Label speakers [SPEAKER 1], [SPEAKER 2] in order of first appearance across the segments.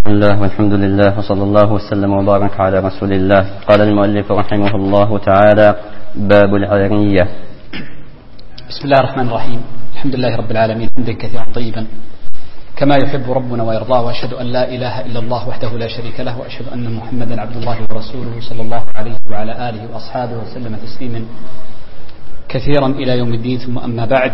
[SPEAKER 1] بسم الله والحمد لله وصلى الله وسلم وبارك على رسول الله. قال المؤلف رحمه الله تعالى: باب العارية.
[SPEAKER 2] بسم الله الرحمن الرحيم. الحمد لله رب العالمين حمدا كثيرا طيبا كما يحب ربنا ويرضاه، وأشهد أن لا إله إلا الله وحده لا شريك له، وأشهد أن محمدا عبد الله ورسوله صلى الله عليه وعلى آله وأصحابه وسلم تسليما كثيرا إلى يوم الدين. ثم أما بعد،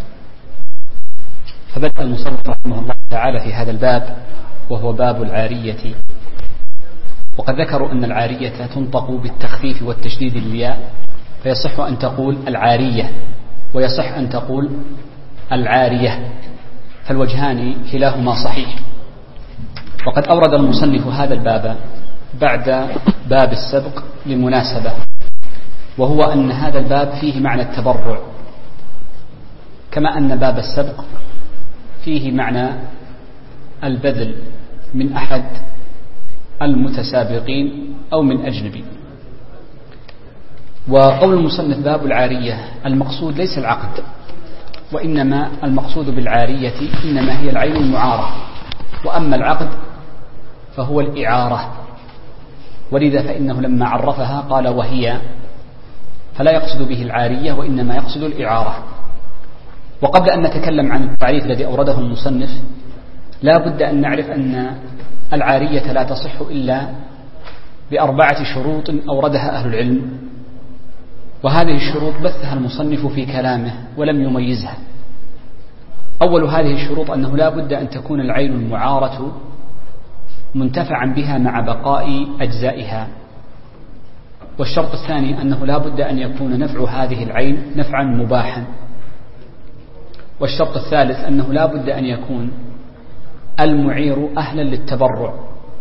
[SPEAKER 2] فبدأ المصنف رحمه الله تعالى في هذا الباب وهو باب العارية. وقد ذكروا أن العارية تنطق بالتخفيف والتشديد للياء، فيصح أن تقول العارية ويصح أن تقول العارية، فالوجهان كلاهما صحيح. وقد أورد المصنف هذا الباب بعد باب السبق لمناسبة، وهو أن هذا الباب فيه معنى التبرع، كما أن باب السبق فيه معنى البذل من أحد المتسابقين أو من أجنبي. وقول المصنف باب العارية، المقصود ليس العقد، وإنما المقصود بالعارية إنما هي العين المعارة، وأما العقد فهو الإعارة، ولذا فإنه لما عرفها قال وهي، فلا يقصد به العارية وإنما يقصد الإعارة. وقبل أن نتكلم عن التعريف الذي أورده المصنف، لا بد أن نعرف أن العارية لا تصح إلا بأربعة شروط أوردها أهل العلم، وهذه الشروط بثها المصنف في كلامه ولم يميزها. أول هذه الشروط أنه لا بد أن تكون العين المعارة منتفعا بها مع بقاء أجزائها. والشرط الثاني أنه لا بد أن يكون نفع هذه العين نفعا مباحا. والشرط الثالث أنه لا بد أن يكون المعير أهلا للتبرع،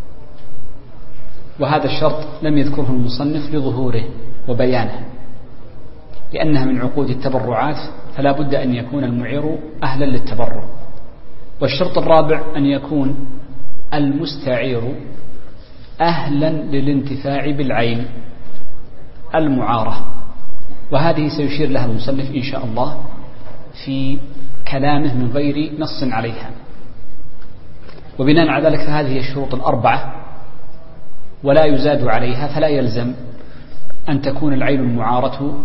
[SPEAKER 2] وهذا الشرط لم يذكره المصنف لظهوره وبيانه، لأنها من عقود التبرعات، فلا بد أن يكون المعير أهلا للتبرع. والشرط الرابع أن يكون المستعير أهلا للانتفاع بالعين المعارة، وهذه سيشير لها المصنف إن شاء الله في كلامه من غير نص عليها. وبناء على ذلك فهذه هي الشروط الأربعة ولا يزاد عليها، فلا يلزم أن تكون العين المعارة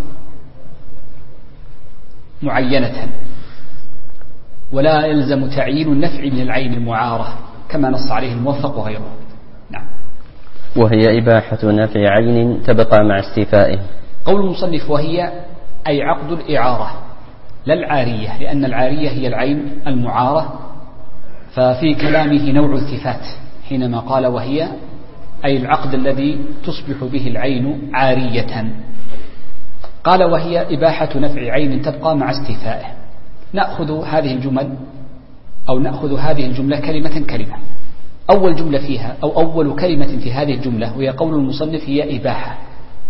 [SPEAKER 2] معينة، ولا يلزم تعيين النفع من العين المعارة كما نص عليه الموفق وغيره. نعم.
[SPEAKER 1] وهي إباحة نفع عين تبقى مع استيفائه.
[SPEAKER 2] قول المصنف وهي أي عقد الإعارة لا العارية، لأن العارية هي العين المعارة، ففي كلامه نوع التفات حينما قال وهي، أي العقد الذي تصبح به العين عارية. قال وهي إباحة نفع عين تبقى مع استيفائه. نأخذ هذه الجمل أو نأخذ هذه الجملة كلمة كلمة. أول جملة فيها أو أول كلمة في هذه الجملة وهي قول المصنف هي إباحة.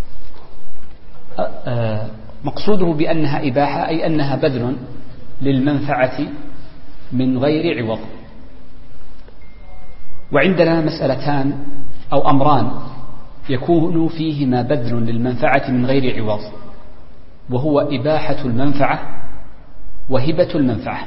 [SPEAKER 2] مقصوده بأنها إباحة أي أنها بذل للمنفعة من غير عوض. وعندنا مسألتان أو أمران يكون فيهما بذل للمنفعة من غير عوض، وهو إباحة المنفعة وهبة المنفعة.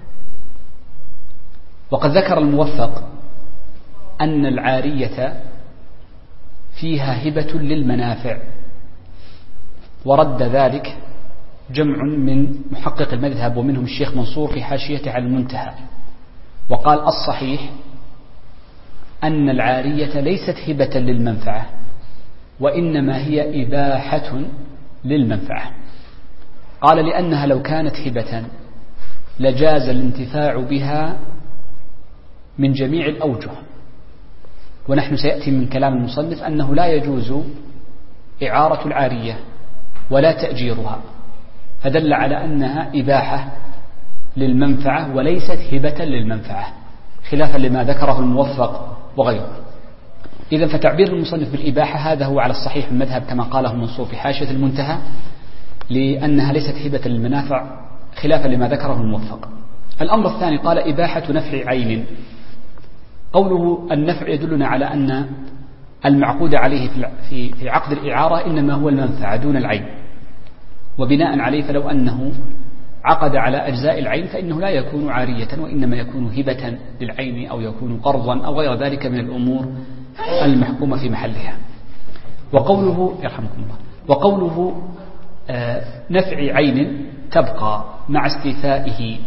[SPEAKER 2] وقد ذكر الموفق أن العارية فيها هبة للمنافع، ورد ذلك جمع من محقق المذهب ومنهم الشيخ منصور في حاشيته على المنتهى، وقال الصحيح أن العارية ليست هبة للمنفعة، وإنما هي إباحة للمنفعة. قال لأنها لو كانت هبة لجاز الانتفاع بها من جميع الأوجه، ونحن سيأتي من كلام المصنف أنه لا يجوز إعارة العارية ولا تأجيرها، فدل على أنها إباحة للمنفعة وليست هبة للمنفعة، خلافا لما ذكره الموفق وغيره. إذن فتعبير المصنف بالإباحة هذا هو على الصحيح المذهب كما قاله منصور في حاشية المنتهى، لأنها ليست هبة للمنافع خلافا لما ذكره الموفق. الأمر الثاني قال إباحة نفع عين. قوله النفع يدلنا على أن المعقود عليه في عقد الإعارة إنما هو المنفعة دون العين، وبناء عليه فلو أنه عقد على أجزاء العين فإنه لا يكون عارية، وإنما يكون هبة للعين أو يكون قرضا أو غير ذلك من الأمور المحكومة في محلها. وقوله يرحمكم الله، وقوله نفع عين تبقى مع استيفائه،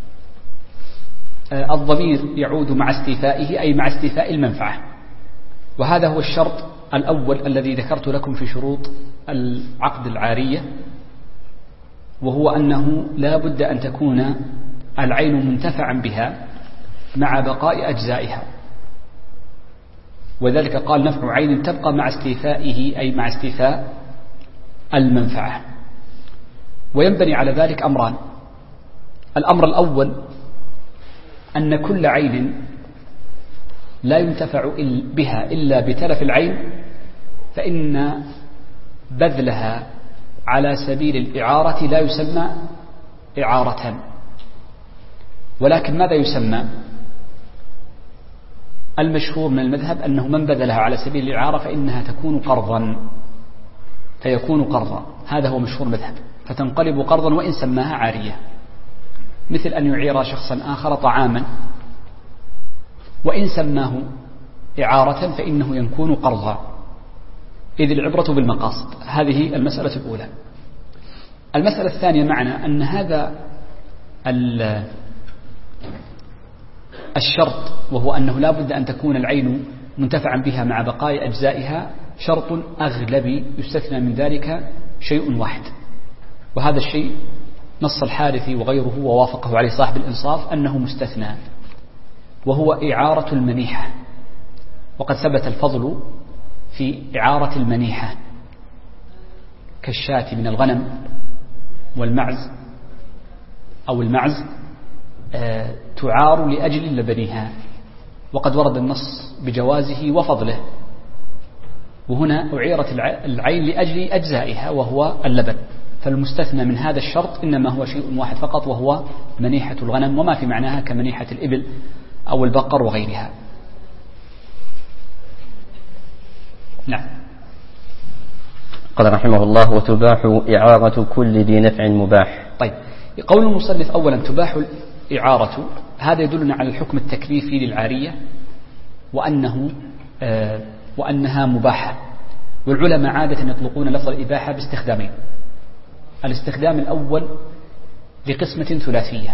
[SPEAKER 2] الضمير يعود مع استيفائه أي مع استيفاء المنفعة، وهذا هو الشرط الأول الذي ذكرت لكم في شروط العقد العارية، وهو أنه لا بد أن تكون العين منتفعا بها مع بقاء أجزائها، وذلك قال نفع عين تبقى مع استيفائه أي مع استيفاء المنفعة. وينبني على ذلك أمران: الأمر الأول أن كل عين لا ينتفع بها إلا بتلف العين، فإن بذلها على سبيل الإعارة لا يسمى إعارة، ولكن ماذا يسمى؟ المشهور من المذهب أنه من بذلها على سبيل الإعارة فإنها تكون قرضا، فيكون قرضا، هذا هو مشهور المذهب، فتنقلب قرضا وإن سماها عارية، مثل أن يعير شخصا آخر طعاما وإن سماه إعارة فإنه يكون قرضا، إذ العبرة بالمقاصد. هذه المسألة الأولى. المسألة الثانية معنى أن هذا الشرط، وهو أنه لا بد أن تكون العين منتفعا بها مع بقاء أجزائها، شرط أغلبي يستثنى من ذلك شيء واحد، وهذا الشيء نص الحارثي وغيره ووافقه عليه صاحب الإنصاف أنه مستثنى، وهو إعارة المنيحة. وقد ثبت الفضل في إعارة المنيحة كالشاة من الغنم والمعز أو المعز تعار لأجل لبنها، وقد ورد النص بجوازه وفضله، وهنا أعيرت العين لأجل أجزائها وهو اللبن، فالمستثنى من هذا الشرط إنما هو شيء واحد فقط، وهو منيحة الغنم وما في معناها كمنيحة الإبل أو البقر وغيرها. نعم.
[SPEAKER 1] قال رحمه الله: وتباح إعارة كل ذي نفع مباح.
[SPEAKER 2] طيب، قول المصنف أولا تباح الإعارة، هذا يدلنا على الحكم التكليفي للعارية وأنها مباحة. والعلماء عادة يطلقون لفظ الإباحة باستخدامين: الاستخدام الأول لقسمة ثلاثية،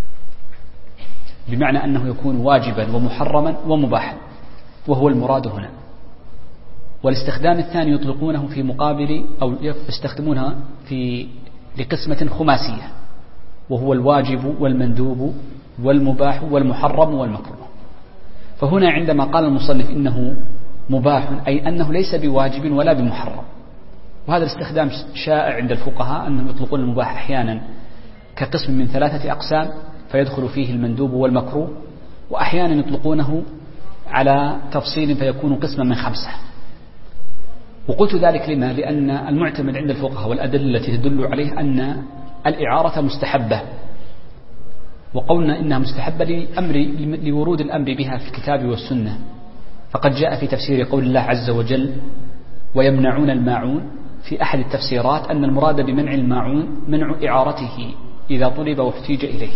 [SPEAKER 2] بمعنى أنه يكون واجبا ومحرما ومباحا، وهو المراد هنا. والاستخدام الثاني يطلقونه في مقابل أو يستخدمونها لقسمة خماسية، وهو الواجب والمندوب والمباح والمحرم والمكروه. فهنا عندما قال المصنف إنه مباح أي أنه ليس بواجب ولا بمحرم، وهذا الاستخدام شائع عند الفقهاء أنهم يطلقون المباح أحيانا كقسم من 3 أقسام فيدخل فيه المندوب والمكروه، وأحيانا يطلقونه على تفصيل فيكون قسما من 5. وقلت ذلك لما؟ لأن المعتمد عند الفقهاء والأدلة التي تدل عليه أن الإعارة مستحبة، وقولنا إنها مستحبة لورود الأمر بها في الكتاب والسنة، فقد جاء في تفسير قول الله عز وجل: ويمنعون الماعون، في أحد التفسيرات أن المراد بمنع الماعون منع إعارته إذا طلب واحتيج إليه.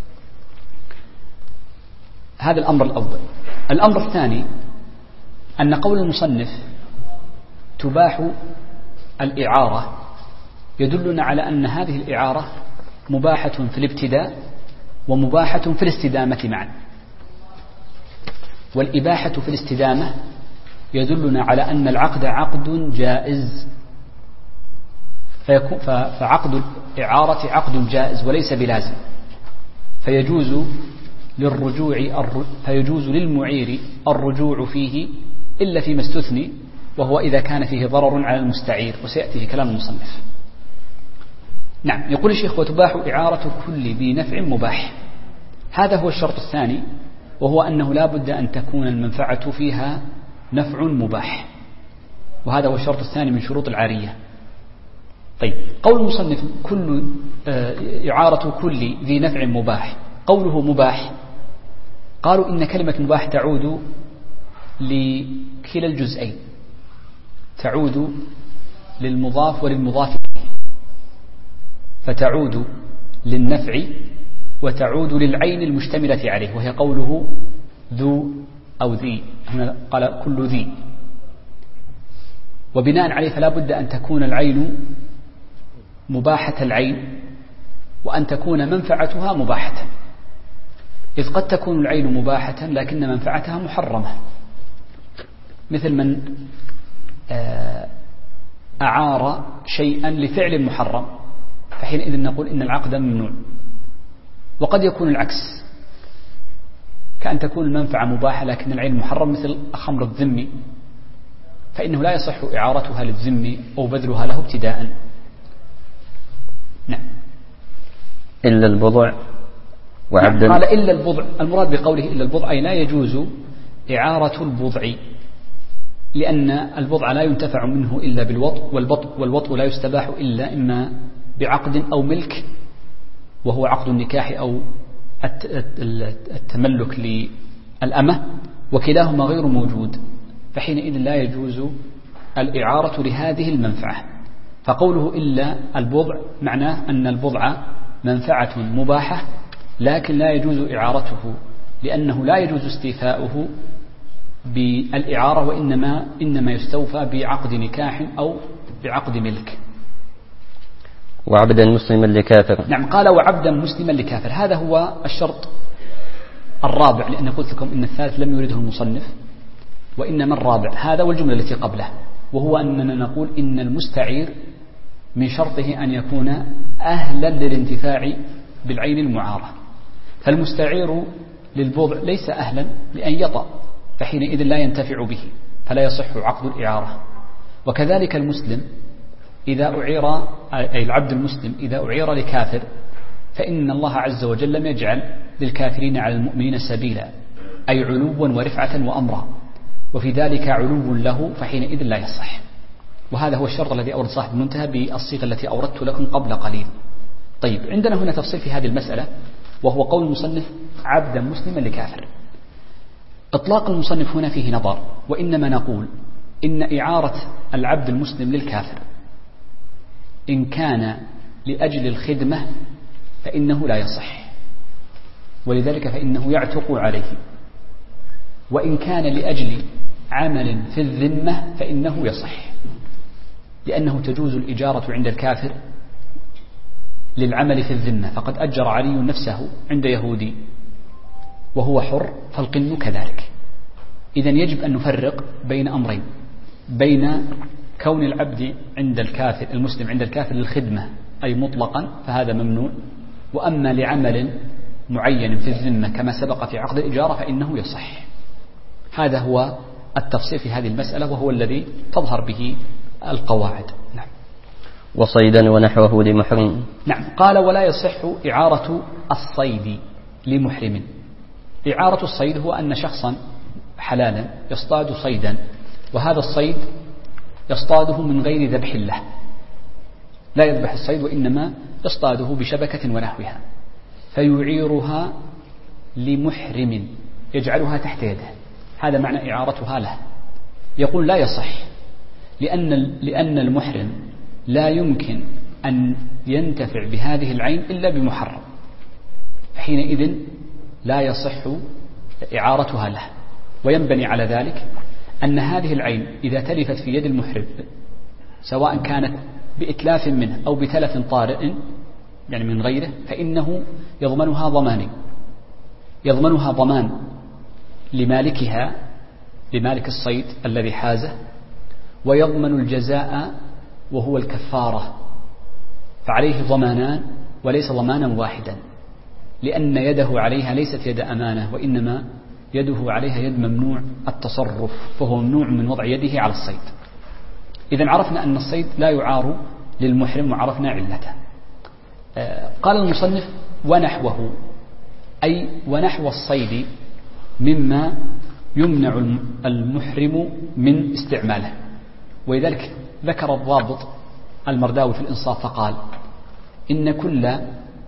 [SPEAKER 2] هذا الأمر الأول. الأمر الثاني أن قول المصنف تباح الإعارة يدلنا على أن هذه الإعارة مباحة في الابتداء ومباحة في الاستدامة معا. والإباحة في الاستدامة يدلنا على أن العقد عقد جائز، فعقد الإعارة عقد جائز وليس بلازم، فيجوز للمعير الرجوع فيه إلا فيما استثني، وهو إذا كان فيه ضرر على المستعير، وسيأتي في كلام المصنف. نعم. يقول الشيخ: وتباح إعارة كل ذي نفع مباح. هذا هو الشرط الثاني، وهو أنه لا بد أن تكون المنفعة فيها نفع مباح، وهذا هو الشرط الثاني من شروط العارية. طيب، قول المصنف إعارة كل ذي نفع مباح، قوله مباح، قالوا إن كلمة مباح تعود لكلا الجزئين، تعود للمضاف وللمضاف إليه، فتعود للنفع وتعود للعين المشتملة عليه، وهي قوله ذو أو ذي، هنا قال كل ذي، وبناء عليه فلا بد أن تكون العين مباحة العين وأن تكون منفعتها مباحة، إذ قد تكون العين مباحة لكن منفعتها محرمة، مثل من أعار شيئا لفعل محرم، فحينئذ نقول إن العقد ممنوع. وقد يكون العكس، كأن تكون المنفعة مباحة لكن العين محرم، مثل خمر الذم، فإنه لا يصح إعارتها للذم أو بذلها له ابتداء. نعم.
[SPEAKER 1] إلا البضع وعبدا.
[SPEAKER 2] قال إلا البضع، المراد بقوله إلا البضع أي لا يجوز إعارة البضع، لأن البضع لا ينتفع منه إلا بالوطء، والوطء لا يستباح إلا إما بعقد أو ملك، وهو عقد النكاح أو التملك للأمة، وكلاهما غير موجود، فحينئذ لا يجوز الإعارة لهذه المنفعة. فقوله إلا البضع معناه أن البضع منفعة مباحة لكن لا يجوز إعارته، لأنه لا يجوز استيفاؤه بالإعارة، وإنما يستوفى بعقد نكاح أو بعقد ملك.
[SPEAKER 1] وعبدا مسلما لكافر.
[SPEAKER 2] نعم، قال وعبدا مسلما لكافر، هذا هو الشرط الرابع، لأن قلت لكم إن الثالث لم يرده المصنف، وإنما الرابع هذا والجملة التي قبله، وهو أننا نقول إن المستعير من شرطه أن يكون أهلا للانتفاع بالعين المعارة، فالمستعير للبضع ليس أهلا لأن يطأ، فحينئذ لا ينتفع به، فلا يصح عقد الإعارة. وكذلك المسلم إذا أعير، أي العبد المسلم إذا أعير لكافر، فإن الله عز وجل لم يجعل للكافرين على المؤمنين سبيلا، أي علوا ورفعة وأمرا، وفي ذلك علو له، فحينئذ لا يصح. وهذا هو الشرط الذي أورد صاحب المنتهى بالصيغة التي أوردت لكم قبل قليل. طيب، عندنا هنا تفصيل في هذه المسألة، وهو قول المصنف عبدا مسلما لكافر. إطلاق المصنف هنا فيه نظر، وإنما نقول إن إعارة العبد المسلم للكافر إن كان لأجل الخدمة فإنه لا يصح، ولذلك فإنه يعتق عليه، وإن كان لأجل عمل في الذمة فإنه يصح، لأنه تجوز الإجارة عند الكافر للعمل في الذمة، فقد أجر علي نفسه عند يهودي وهو حر، فالقن كذلك. إذن يجب أن نفرق بين أمرين، بين كون العبد عند الكافر المسلم عند الكافر للخدمة أي مطلقا فهذا ممنوع، وأما لعمل معين في الذمة كما سبق في عقد الإجارة فإنه يصح. هذا هو التفصيل في هذه المسألة، وهو الذي تظهر به القواعد. نعم.
[SPEAKER 1] وصيدا ونحوه لمحرم.
[SPEAKER 2] نعم، قال ولا يصح إعارة الصيد لمحرم. إعارة الصيد هو أن شخصا حلالا يصطاد صيدا، وهذا الصيد يصطاده من غير ذبح له، لا يذبح الصيد وإنما يصطاده بشبكة ونحوها، فيعيرها لمحرم يجعلها تحت يده، هذا معنى إعارتها له. يقول لا يصح، لأن المحرم لا يمكن أن ينتفع بهذه العين إلا بمحرم، حينئذ لا يصح إعارتها له. وينبني على ذلك أن هذه العين إذا تلفت في يد المحرم، سواء كانت بإتلاف منه أو بتلف طارئ يعني من غيره، فإنه يضمنها ضمانين: يضمنها ضمان لمالكها، لمالك الصيد الذي حازه، ويضمن الجزاء وهو الكفارة، فعليه ضمانان وليس ضمانا واحدا، لأن يده عليها ليست يد أمانة، وإنما يده عليها يد ممنوع التصرف، فهو ممنوع من وضع يده على الصيد. إذن عرفنا أن الصيد لا يعار للمحرم، وعرفنا علته. قال المصنف ونحوه، أي ونحو الصيد مما يمنع المحرم من استعماله. ولذلك ذكر الضابط المرداوي في الإنصاف فقال إن كل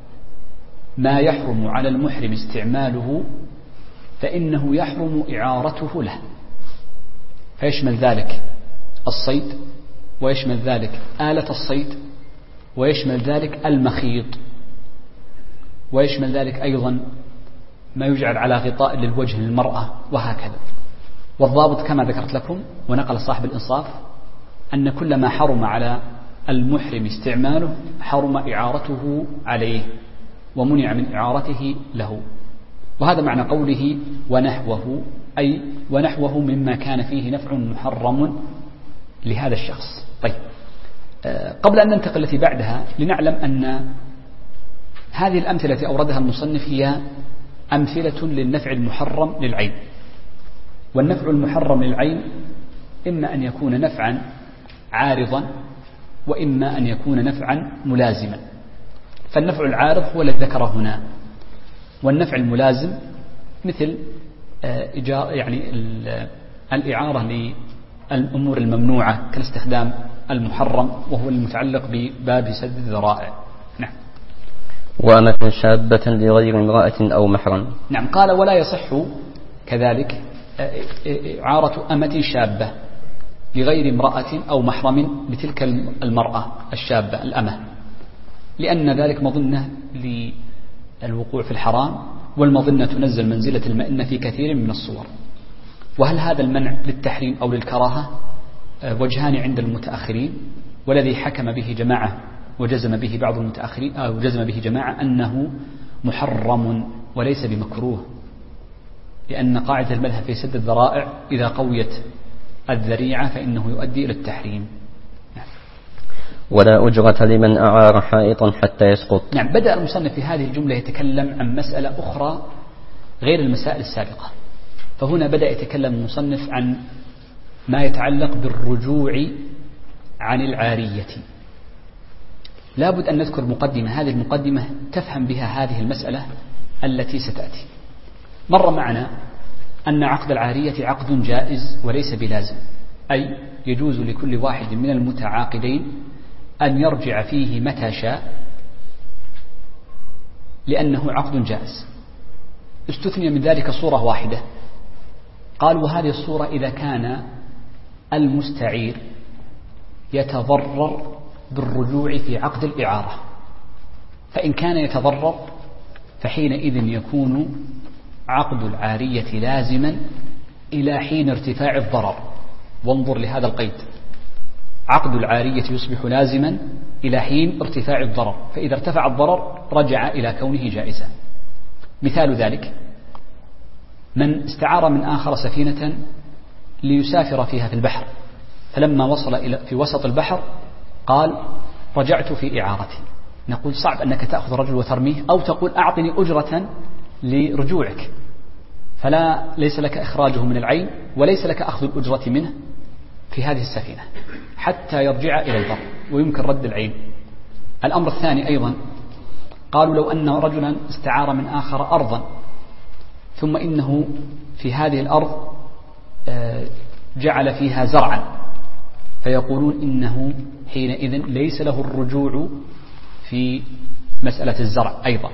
[SPEAKER 2] ما يحرم على المحرم استعماله فإنه يحرم إعارته له، فيشمل ذلك الصيد، ويشمل ذلك آلة الصيد، ويشمل ذلك المخيط، ويشمل ذلك أيضا ما يجعل على غطاء للوجه للمرأة وهكذا. والضابط كما ذكرت لكم ونقل صاحب الإنصاف أن كل ما حرم على المحرم استعماله حرم إعارته عليه ومنع من إعارته له. وهذا معنى قوله ونحوه، أي ونحوه مما كان فيه نفع محرم لهذا الشخص. طيب، قبل أن ننتقل التي بعدها لنعلم أن هذه الأمثلة التي أوردها المصنف هي أمثلة للنفع المحرم للعين. والنفع المحرم للعين إما أن يكون نفعا عارضا وإما أن يكون نفعا ملازما. فالنفع العارض هو الذي ذكره هنا، والنفع الملازم مثل يعني الإعارة للأمور الممنوعة كالاستخدام المحرم وهو المتعلق بباب سد الذرائع. نعم.
[SPEAKER 1] وأمة شابة لغير امرأة أو محرم.
[SPEAKER 2] نعم. قال ولا يصح كذلك إعارة أمة شابة لغير امرأة أو محرم لتلك المرأة الشابة الأمة، لأن ذلك مظنة للوقوع في الحرام، والمظنة تنزل منزلة المئنة في كثير من الصور. وهل هذا المنع للتحريم أو للكراهة؟ وجهان عند المتأخرين، والذي حكم به جماعة وجزم به بعض المتأخرين أو جزم به جماعة أنه محرم وليس بمكروه، لأن قاعدة المذهب في سد الذرائع إذا قويت الذريعة فإنه يؤدي إلى التحريم.
[SPEAKER 1] ولا أجرة لمن أعار حائطا حتى يسقط.
[SPEAKER 2] نعم. بدأ المصنف في هذه الجملة يتكلم عن مسألة أخرى غير المسائل السابقة، فهنا بدأ يتكلم المصنف عن ما يتعلق بالرجوع عن العارية. لابد أن نذكر مقدمة، هذه المقدمة تفهم بها هذه المسألة التي ستأتي. مر معنا أن عقد العارية عقد جائز وليس بلازم، أي يجوز لكل واحد من المتعاقدين أن يرجع فيه متى شاء لأنه عقد جائز. استثني من ذلك صورة واحدة، قال وهذه الصورة إذا كان المستعير يتضرر بالرجوع في عقد الإعارة، فإن كان يتضرر فحينئذ يكون عقد العارية لازما إلى حين ارتفاع الضرر. وانظر لهذا القيد، عقد العارية يصبح لازما إلى حين ارتفاع الضرر، فإذا ارتفع الضرر رجع إلى كونه جائزا. مثال ذلك من استعار من آخر سفينة ليسافر فيها في البحر، فلما وصل إلى في وسط البحر قال رجعت في إعارتي. نقول صعب أنك تأخذ رجل وترميه، أو تقول أعطني أجرة لرجوعك، فلا ليس لك إخراجه من العين وليس لك أخذ الأجرة منه في هذه السفينة حتى يرجع إلى البر ويمكن رد العين. الأمر الثاني أيضا قالوا لو أن رجلا استعار من آخر أرضا ثم إنه في هذه الأرض جعل فيها زرعا، فيقولون إنه حينئذ ليس له الرجوع في مسألة الزرع. أيضا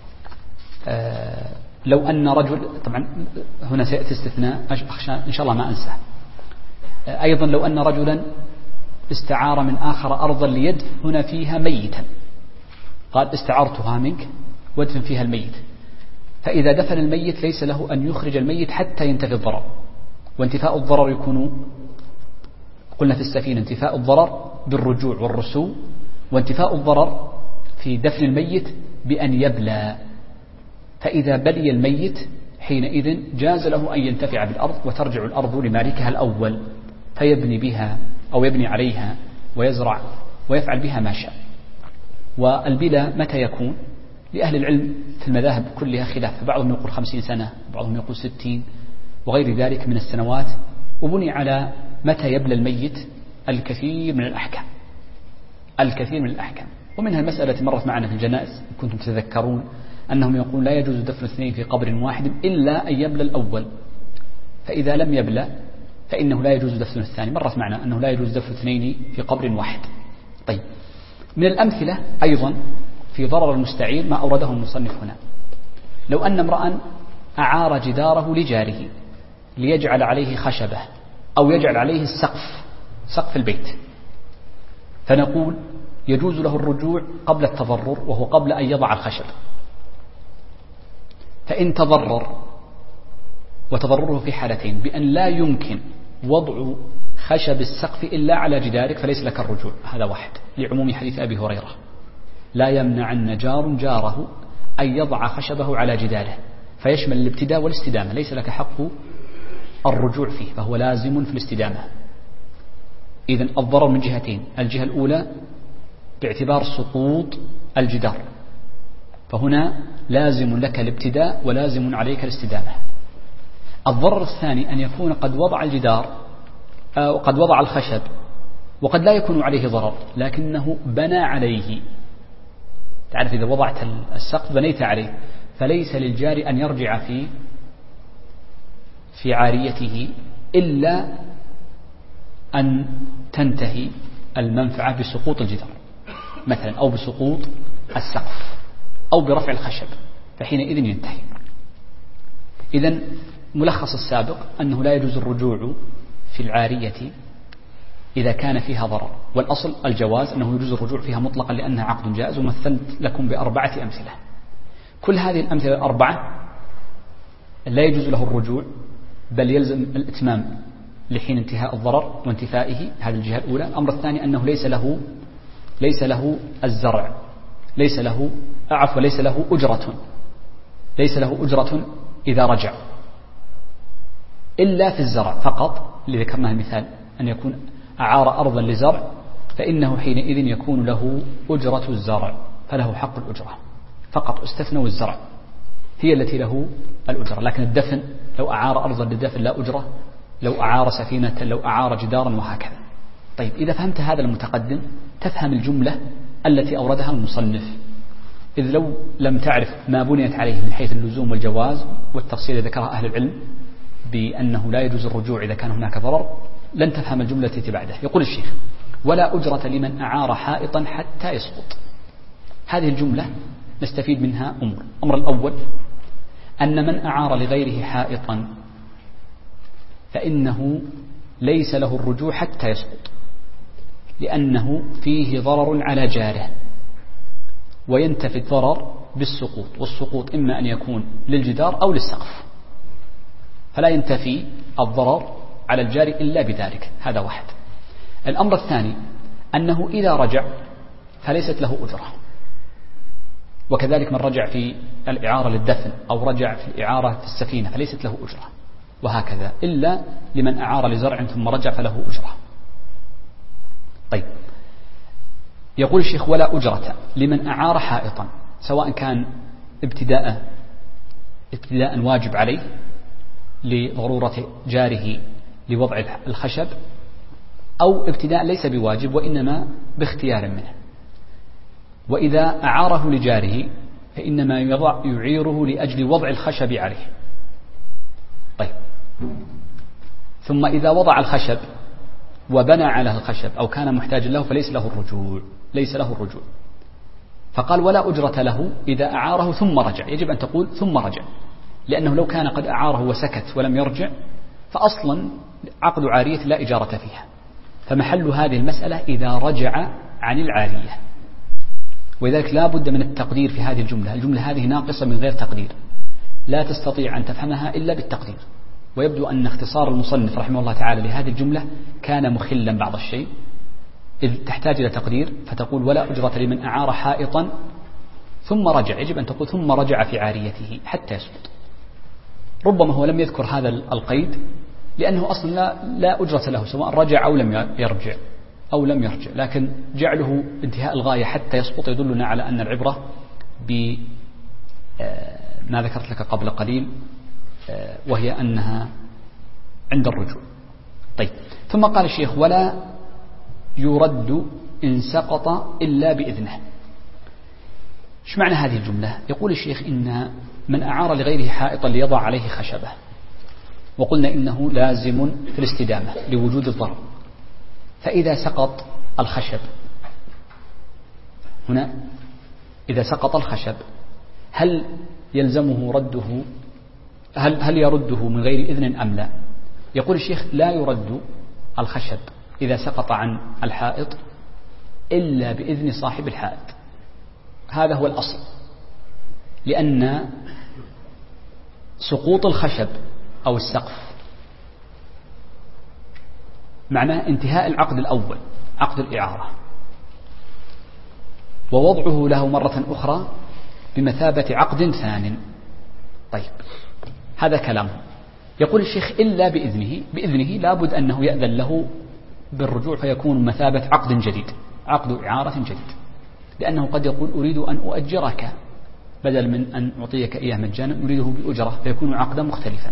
[SPEAKER 2] لو أن رجل، طبعا هنا سيأتي استثناء أخشى إن شاء الله ما أنسى، أيضا لو أن رجلا استعار من آخر أرضا ليدفن فيها ميتا، قال استعرتها منك وادفن فيها الميت، فإذا دفن الميت ليس له أن يخرج الميت حتى ينتفي الضرر. وانتفاء الضرر يكون قلنا في السفينة انتفاء الضرر بالرجوع والرسوم، وانتفاء الضرر في دفن الميت بأن يبلى، فإذا بلي الميت حينئذ جاز له أن ينتفع بالأرض وترجع الأرض لمالكها الأول فيبني بها أو يبني عليها ويزرع ويفعل بها ما شاء. والبلا متى يكون؟ لأهل العلم في المذاهب كلها خلاف، فبعضهم يقول 50 سنة وبعضهم يقول 60 وغير ذلك من السنوات، وبني على متى يبلى الميت الكثير من الأحكام، الكثير من الأحكام. ومنها المسألة مرت معنا في الجنائز إن كنتم تتذكرون أنهم يقولون لا يجوز دفن اثنين في قبر واحد إلا أن يبلى الأول، فإذا لم يبلى فإنه لا يجوز دفن الثاني. مرت معنا أنه لا يجوز دفن اثنين في قبر واحد. طيب، من الأمثلة أيضا في ضرر المستعير ما أورده المصنف هنا، لو أن امرأ أعار جداره لجاره ليجعل عليه خشبة أو يجعل عليه السقف، سقف البيت، فنقول يجوز له الرجوع قبل التضرر وهو قبل أن يضع الخشب، فإن تضرر، وتضرره في حالتين: بأن لا يمكن وضع خشب السقف إلا على جدارك فليس لك الرجوع، هذا واحد، لعموم حديث أبي هريرة: لا يمنعن جار جاره أن يضع خشبه على جداره، فيشمل الابتداء والاستدامة، ليس لك حق الرجوع فيه، فهو لازم في الاستدامة. إذن الضرر من جهتين: الجهة الأولى باعتبار سقوط الجدار، فهنا لازم لك الابتداء ولازم عليك الاستدامة. الضرر الثاني أن يكون قد وضع الجدار أو قد وضع الخشب وقد لا يكون عليه ضرر، لكنه بنى عليه. تعرف إذا وضعت السقف بنيت عليه، فليس للجار أن يرجع في عاريته إلا أن تنتهي المنفعة بسقوط الجدار مثلا، أو بسقوط السقف، أو برفع الخشب، فحينئذ ينتهي. إذن ملخص السابق أنه لا يجوز الرجوع في العارية إذا كان فيها ضرر، والأصل الجواز، أنه يجوز الرجوع فيها مطلقا لأنها عقد جائز. ومثلت لكم ب4 أمثلة، كل هذه الأمثلة 4 لا يجوز له الرجوع، بل يلزم الإتمام لحين انتهاء الضرر وانتفائه. هذه الجهة الأولى. الأمر الثاني أنه ليس له الزرع، ليس له أجرة إذا رجع إلا في الزرع فقط، اللي ذكرناه المثال أن يكون أعار أرضا لزرع، فإنه حينئذ يكون له أجرة الزرع، فله حق الأجرة فقط، استثنوا الزرع هي التي له الأجرة. لكن الدفن، لو أعار أرضا للدفن لا أجرة، لو أعار سفينة، لو أعار جدارا، وهكذا. طيب، إذا فهمت هذا المتقدم تفهم الجملة التي أوردها المصنف، إذ لو لم تعرف ما بنيت عليه من حيث اللزوم والجواز والتفصيل الذي ذكرها أهل العلم بأنه لا يجوز الرجوع إذا كان هناك ضرر، لن تفهم الجملة التي بعده. يقول الشيخ: ولا أجرة لمن أعار حائطا حتى يسقط. هذه الجملة نستفيد منها أمور. الأمر الأول أن من أعار لغيره حائطا فإنه ليس له الرجوع حتى يسقط، لأنه فيه ضرر على جاره، وينتفي الضرر بالسقوط، والسقوط إما أن يكون للجدار أو للسقف، فلا ينتفي الضرر على الجار إلا بذلك. هذا واحد. الأمر الثاني أنه إذا رجع فليست له أجرة، وكذلك من رجع في الإعارة للدفن أو رجع في الإعارة في السفينة فليست له أجرة، وهكذا، إلا لمن أعار لزرع ثم رجع فله أجرة. طيب، يقول الشيخ: ولا أجرة لمن أعار حائطا، سواء كان ابتداء واجب عليه لضرورة جاره لوضع الخشب، أو ابتداء ليس بواجب وإنما باختيار منه. وإذا أعاره لجاره فإنما يعيره لأجل وضع الخشب عليه. طيب، ثم إذا وضع الخشب وبنى على الخشب أو كان محتاجا له فليس له الرجوع. فقال: ولا أجرة له إذا أعاره ثم رجع. يجب أن تقول ثم رجع، لأنه لو كان قد أعاره وسكت ولم يرجع فأصلا عقد عارية لا إجارة فيها، فمحل هذه المسألة إذا رجع عن العارية. ولذلك لا بد من التقدير في هذه الجملة هذه ناقصة من غير تقدير، لا تستطيع أن تفهمها إلا بالتقدير. ويبدو أن اختصار المصنف رحمه الله تعالى لهذه الجملة كان مخلا بعض الشيء، إذ تحتاج إلى تقدير، فتقول: ولا أجرة لمن أعار حائطا ثم رجع. يجب أن تقول ثم رجع في عاريته حتى يسقط. ربما هو لم يذكر هذا القيد لأنه أصلا لا أجرة له سواء رجع أو لم يرجع، لكن جعله انتهاء الغاية حتى يسقط يدلنا على أن العبرة بما ذكرت لك قبل قليل، وهي أنها عند الرجوع. طيب، ثم قال الشيخ: ولا يرد إن سقط إلا بإذنه. ايش معنى هذه الجملة؟ يقول الشيخ: إن من أعار لغيره حائطا ليضع عليه خشبة، وقلنا إنه لازم في الاستدامة لوجود الضرر، فإذا سقط الخشب هنا، إذا سقط الخشب هل يلزمه رده؟ هل يرده من غير إذن أم لا؟ يقول الشيخ: لا يرد الخشب إذا سقط عن الحائط إلا بإذن صاحب الحائط. هذا هو الأصل، لأن سقوط الخشب أو السقف معناه انتهاء العقد الأول، عقد الإعارة، ووضعه له مرة أخرى بمثابة عقد ثان. طيب هذا كلامه. يقول الشيخ إلا بإذنه لابد أنه يأذن له بالرجوع فيكون مثابة عقد جديد، عقد إعارة جديد، لأنه قد يقول أريد أن أؤجرك بدل من أن أعطيك إياه مجانا أريده بأجرة فيكون عقدا مختلفا.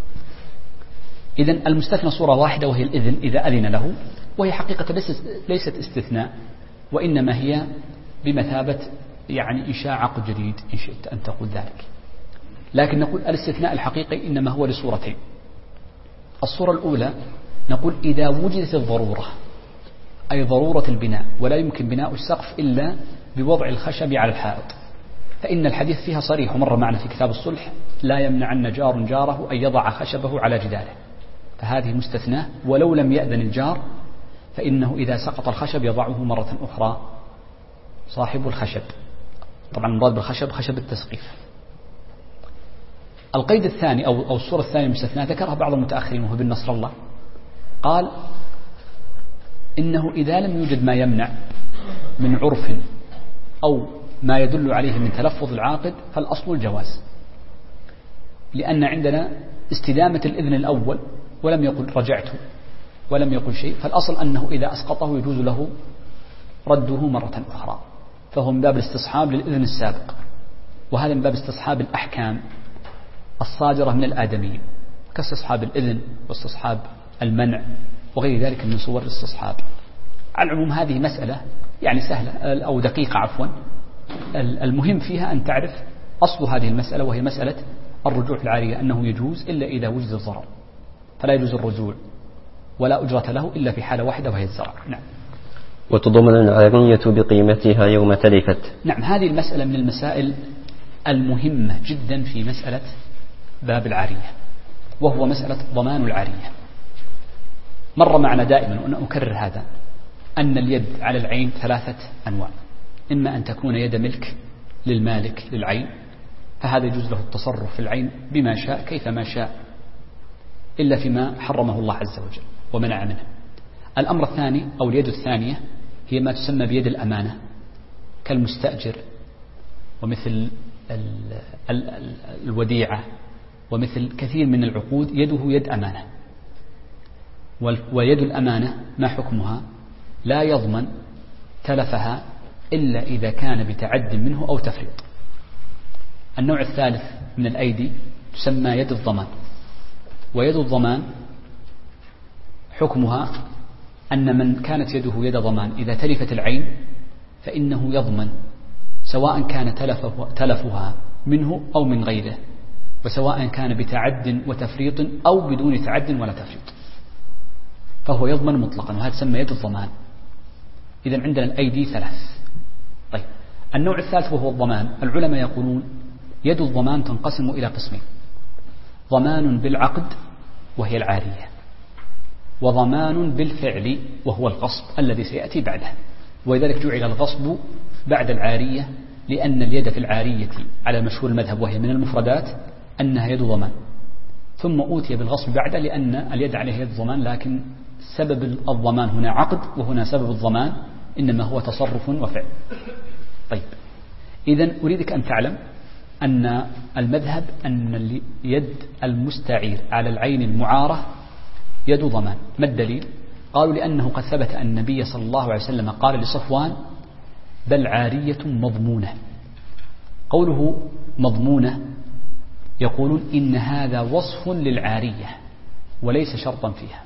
[SPEAKER 2] إذن المستثنى صورة واحدة وهي الإذن إذا أذن له، وهي حقيقة ليست استثناء وإنما هي بمثابة يعني إنشاء عقد جديد إن شئت أن تقول ذلك. لكن نقول الاستثناء الحقيقي إنما هو لصورتين. الصورة الأولى نقول إذا وجدت الضرورة، أي ضرورة البناء، ولا يمكن بناء السقف إلا بوضع الخشب على الحائط، فإن الحديث فيها صريح ومر معنا في كتاب الصلح لا يمنعن جار جاره أن يضع خشبه على جداره، فهذه مستثناة ولو لم يأذن الجار، فإنه إذا سقط الخشب يضعه مرة أخرى صاحب الخشب. طبعا المراد بالخشب خشب التسقيف. القيد الثاني أو الصورة الثانية المستثناة ذكرها بعض المتأخرين وهو بن نصر الله، قال إنه إذا لم يوجد ما يمنع من عرف أو ما يدل عليه من تلفظ العاقد فالأصل الجواز، لأن عندنا استدامة الإذن الأول ولم يقل رجعت ولم يقل شيء، فالأصل أنه إذا أسقطه يجوز له رده مرة أخرى، فهو من باب الاستصحاب للإذن السابق، وهذا من باب استصحاب الأحكام الصادرة من الآدميين كاستصحاب الإذن واستصحاب المنع وغير ذلك من صور الاستصحاب. على العموم هذه مسألة يعني سهلة أو دقيقة عفوا، المهم فيها أن تعرف أصل هذه المسألة، وهي مسألة الرجوع في العارية أنه يجوز إلا إذا وجد الضرر، فلا يجوز الرجوع ولا أجرة له إلا في حالة واحدة وهي الزرع. نعم.
[SPEAKER 1] وتضمن العارية بقيمتها يوم تلفت.
[SPEAKER 2] نعم، هذه المسألة من المسائل المهمة جدا في مسألة باب العارية، وهو مسألة ضمان العارية. مر معنا دائما وأنا أكرر هذا أن اليد على العين ثلاثة أنواع، إما أن تكون يد ملك للمالك للعين، فهذا يجوز له التصرف في العين بما شاء كيفما شاء إلا فيما حرمه الله عز وجل ومنع منه. الأمر الثاني أو اليد الثانية هي ما تسمى بيد الأمانة كالمستأجر ومثل الوديعة ومثل كثير من العقود يده يد أمانة. ويد الأمانة ما حكمها؟ لا يضمن تلفها إلا إذا كان بتعد منه أو تفريط. النوع الثالث من الأيدي تسمى يد الضمان، ويد الضمان حكمها أن من كانت يده يد ضمان إذا تلفت العين فإنه يضمن، سواء كان تلفها منه أو من غيره، وسواء كان بتعد وتفريط أو بدون تعد ولا تفريط، فهو يضمن مطلقا، وهذا تسمى يد الضمان. إذن عندنا الأيدي ثلاث. طيب النوع الثالث وهو الضمان، العلماء يقولون يد الضمان تنقسم إلى قسمين: ضمان بالعقد وهي العارية، وضمان بالفعل وهو الغصب الذي سيأتي بعده. ولذلك جعل الغصب بعد العارية، لأن اليد في العارية على مشهور المذهب وهي من المفردات أنها يد ضمان، ثم أوتي بالغصب بعد لأن اليد عليها يد ضمان، لكن سبب الضمان هنا عقد، وهنا سبب الضمان إنما هو تصرف وفعل. طيب إذن أريدك أن تعلم أن المذهب أن يد المستعير على العين المعارة يد ضمان. ما الدليل؟ قالوا لأنه قد ثبت أن النبي صلى الله عليه وسلم قال لصفوان: بل عارية مضمونة. قوله مضمونة يقولون إن هذا وصف للعارية وليس شرطا فيها،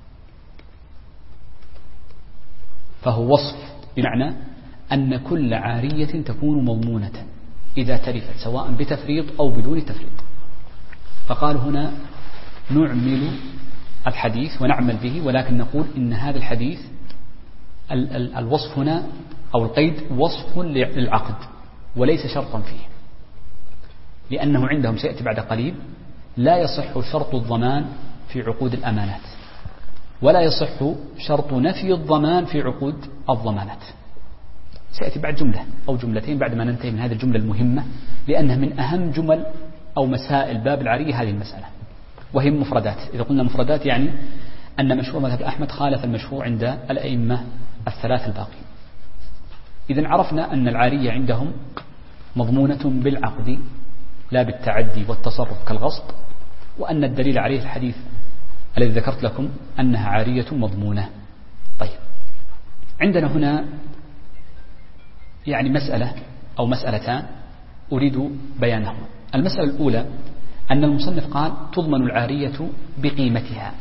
[SPEAKER 2] فهو وصف بمعنى أن كل عارية تكون مضمونة إذا تلفت سواء بتفريط أو بدون تفريط. فقالوا هنا نعمل الحديث ونعمل به، ولكن نقول إن هذا الحديث الوصف هنا أو القيد وصف للعقد وليس شرطا فيه، لأنه عندهم سيأتي بعد قليل لا يصح شرط الضمان في عقود الأمانات، ولا يصح شرط نفي الضمان في عقود الضمانات. سيأتي بعد جملة أو جملتين بعد ما ننتهي من هذه الجملة المهمة، لأنها من أهم جمل أو مسائل باب العارية هذه المسألة، وهي مفردات. إذا قلنا مفردات يعني أن مشهور مذهب أحمد خالف المشهور عند الأئمة الثلاث الباقين. إذن عرفنا أن العارية عندهم مضمونة بالعقد لا بالتعدي والتصرف كالغصب، وأن الدليل عليه الحديث الذي ذكرت لكم أنها عارية مضمونة. طيب، عندنا هنا يعني مسألة أو مسألتان أريد بيانهما. المسألة الأولى أن المصنف قال تضمن العارية بقيمتها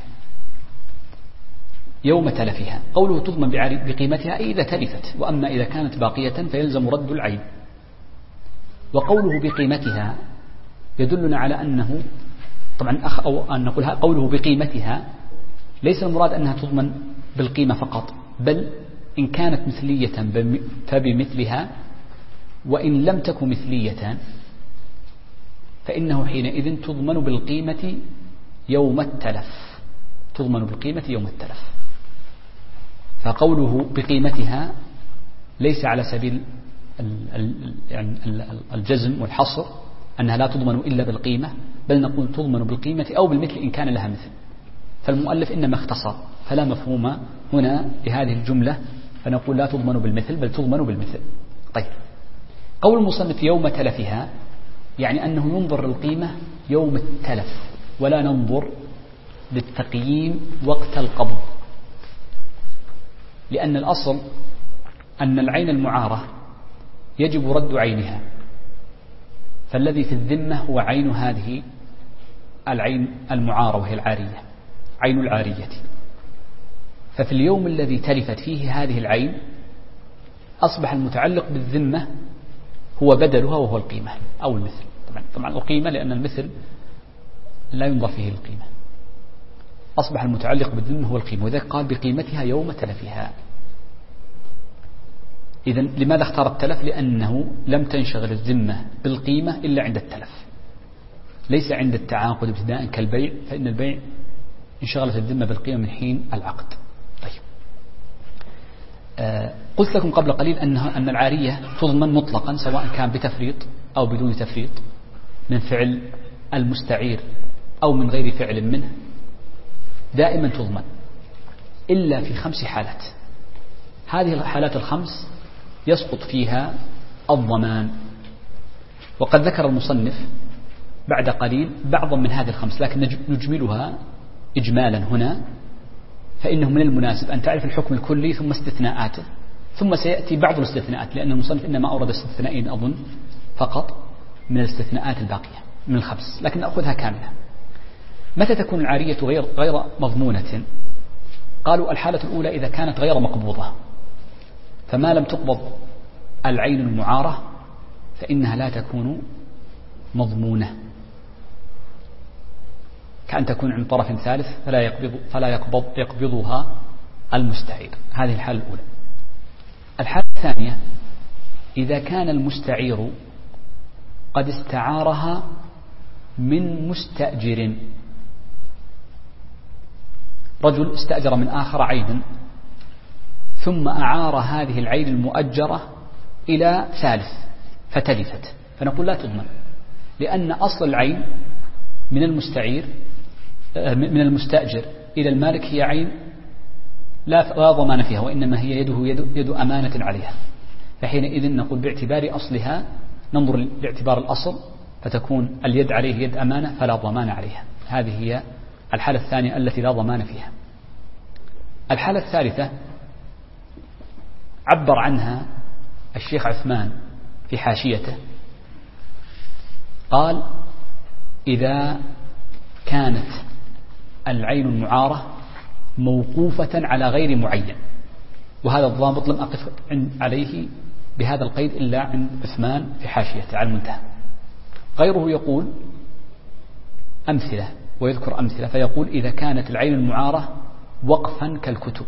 [SPEAKER 2] يوم تلفها. قوله تضمن بقيمتها أي إذا تلفت، وأما إذا كانت باقية فيلزم رد العين. وقوله بقيمتها يدلنا على أنه طبعا أو أن نقول قوله بقيمتها ليس المراد أنها تضمن بالقيمة فقط، بل إن كانت مثلية فبمثلها، وإن لم تكن مثلية فإنه حينئذ تضمن بالقيمة يوم التلف. تضمن بالقيمة يوم التلف. فقوله بقيمتها ليس على سبيل الجزم والحصر أنها لا تضمن إلا بالقيمة، بل نقول تضمن بالقيمة أو بالمثل إن كان لها مثل. فالمؤلف إنما اختصر، فلا مفهوم هنا لهذه الجملة، فنقول لا تضمن بالمثل بل تضمن بالمثل. طيب، قول المصنف يوم تلفها يعني أنه ينظر للقيمة يوم التلف، ولا ننظر للتقييم وقت القبض، لأن الأصل أن العين المعارة يجب رد عينها، فالذي في الذمة هو عين هذه العين المعارة وهي العارية، عين العارية. ففي اليوم الذي تلفت فيه هذه العين أصبح المتعلق بالذمة هو بدلها وهو القيمة أو المثل. طبعا القيمة لأن المثل لا ينظر فيه القيمة. أصبح المتعلق بالذمة هو القيمة، وذلك قال بقيمتها يوم تلفها. إذن لماذا اختار التلف؟ لأنه لم تنشغل الذمة بالقيمة إلا عند التلف، ليس عند التعاقد ابتداء كالبيع، فإن البيع انشغلت الذمة بالقيمة من حين العقد. طيب، قلت لكم قبل قليل أن العارية تضمن مطلقا سواء كان بتفريط أو بدون تفريط، من فعل المستعير أو من غير فعل منه، دائما تضمن إلا في 5 حالات. هذه الحالات ال5 يسقط فيها الضمان، وقد ذكر المصنف بعد قليل بعضا من هذه ال5، لكن نجملها إجمالا هنا، فإنه من المناسب أن تعرف الحكم الكلي ثم استثناءاته، ثم سيأتي بعض الاستثناءات، لأن المصنف إنما أورد استثنائين أظن فقط من الاستثناءات الباقية من ال5، لكن نأخذها كاملة. متى تكون العارية غير مضمونة؟ قالوا الحالة الأولى إذا كانت غير مقبوضة، فما لم تقبض العين المعارة فإنها لا تكون مضمونة، كأن تكون عند طرف ثالث فلا يقبضها المستعير. هذه الحالة الأولى. الحالة الثانية إذا كان المستعير قد استعارها من مستأجر، رجل استأجر من آخر عينا ثم أعار هذه العين المؤجرة إلى ثالث فتلفت، فنقول لا تضمن، لأن أصل العين من المستأجر إلى المالك هي عين لا ضمان فيها، وإنما هي يد أمانة عليها، فحينئذ نقول باعتبار أصلها ننظر لاعتبار الأصل، فتكون اليد عليه يد أمانة فلا ضمان عليها. هذه هي الحالة الثانية التي لا ضمان فيها. الحالة الثالثة عبر عنها الشيخ عثمان في حاشيته، قال إذا كانت العين المعارة موقوفة على غير معين، وهذا الضابط لم أقف عليه بهذا القيد إلا عند عثمان في حاشيته على المنتهى. غيره يقول أمثلة ويذكر أمثلة، فيقول إذا كانت العين المعارة وقفا كالكتب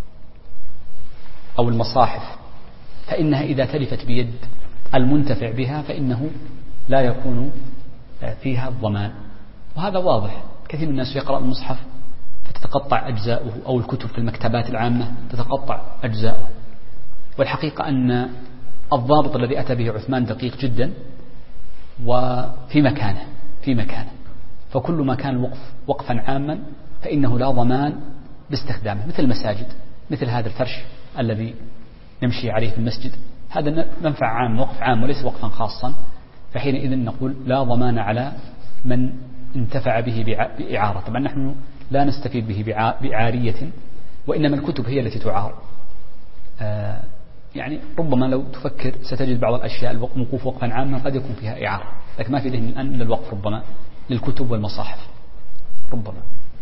[SPEAKER 2] أو المصاحف فإنها إذا تلفت بيد المنتفع بها فإنه لا يكون فيها الضمان. وهذا واضح، كثير من الناس يقرأ المصحف فتتقطع أجزاؤه، أو الكتب في المكتبات العامة تتقطع أجزاؤه. والحقيقة أن الضابط الذي أتى به عثمان دقيق جدا وفي مكانه، في مكانه، فكل ما كان الوقف وقفا عاما فإنه لا ضمان باستخدامه، مثل المساجد، مثل هذا الفرش الذي نمشي عليه في المسجد، هذا منفع عام، وقف عام وليس وقفا خاصا، فحينئذ نقول لا ضمان على من انتفع به بإعارة. طبعا نحن لا نستفيد به بإعارية، وإنما الكتب هي التي تعار. يعني ربما لو تفكر ستجد بعض الأشياء الوقوف وقفا عاما قد يكون فيها إعارة، لكن ما في ذهن الآن إلا الوقف ربما للكتب والمصاحف ربما.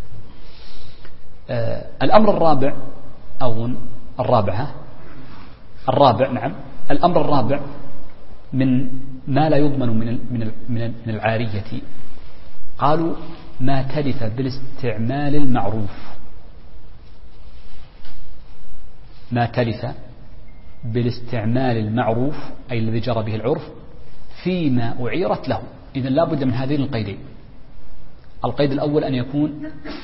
[SPEAKER 2] الأمر الرابع أو الرابع نعم، الأمر الرابع من ما لا يضمن من العارية، قالوا ما تلف بالاستعمال المعروف، ما تلف بالاستعمال المعروف أي الذي جرى به العرف فيما أعيرت له. إذن لا بد من هذين القيدين. القيد الأول أن يكون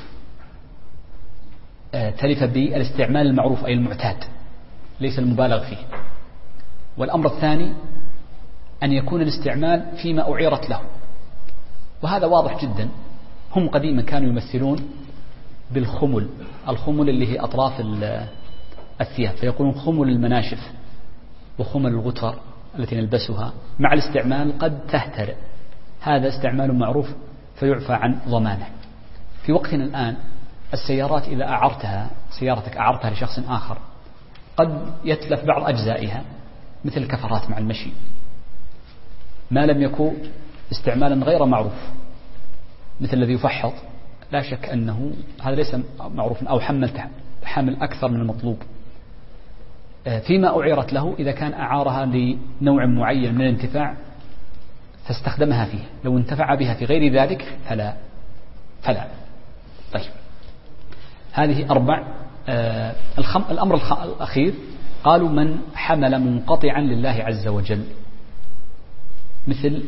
[SPEAKER 2] تلف بالاستعمال المعروف أي المعتاد ليس المبالغ فيه، والأمر الثاني أن يكون الاستعمال فيما أعيرت له، وهذا واضح جدا. هم قديما كانوا يمثلون بالخمل، الخمل اللي هي أطراف الثياب، فيقولون خمل المناشف وخمل الغتر التي نلبسها مع الاستعمال قد تهترئ، هذا استعمال معروف فيعفى عن ضمانه. في وقتنا الآن السيارات إذا أعرتها، سيارتك أعرتها لشخص آخر، قد يتلف بعض أجزائها مثل الكفرات مع المشي، ما لم يكن استعمالا غير معروف مثل الذي يفحط، لا شك أنه هذا ليس معروف أو حمل أكثر من المطلوب. فيما أعيرت له إذا كان أعارها لنوع معين من الانتفاع فاستخدمها فيه، لو انتفع بها في غير ذلك فلا. طيب، هذه أربع. الأمر الأخير قالوا من حمل منقطعا لله عز وجل، مثل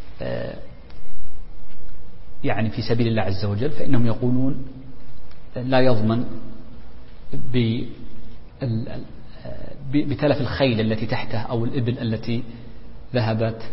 [SPEAKER 2] يعني في سبيل الله عز وجل، فإنهم يقولون لا يضمن بتلف الخيل التي تحته أو الإبل التي ذهبت،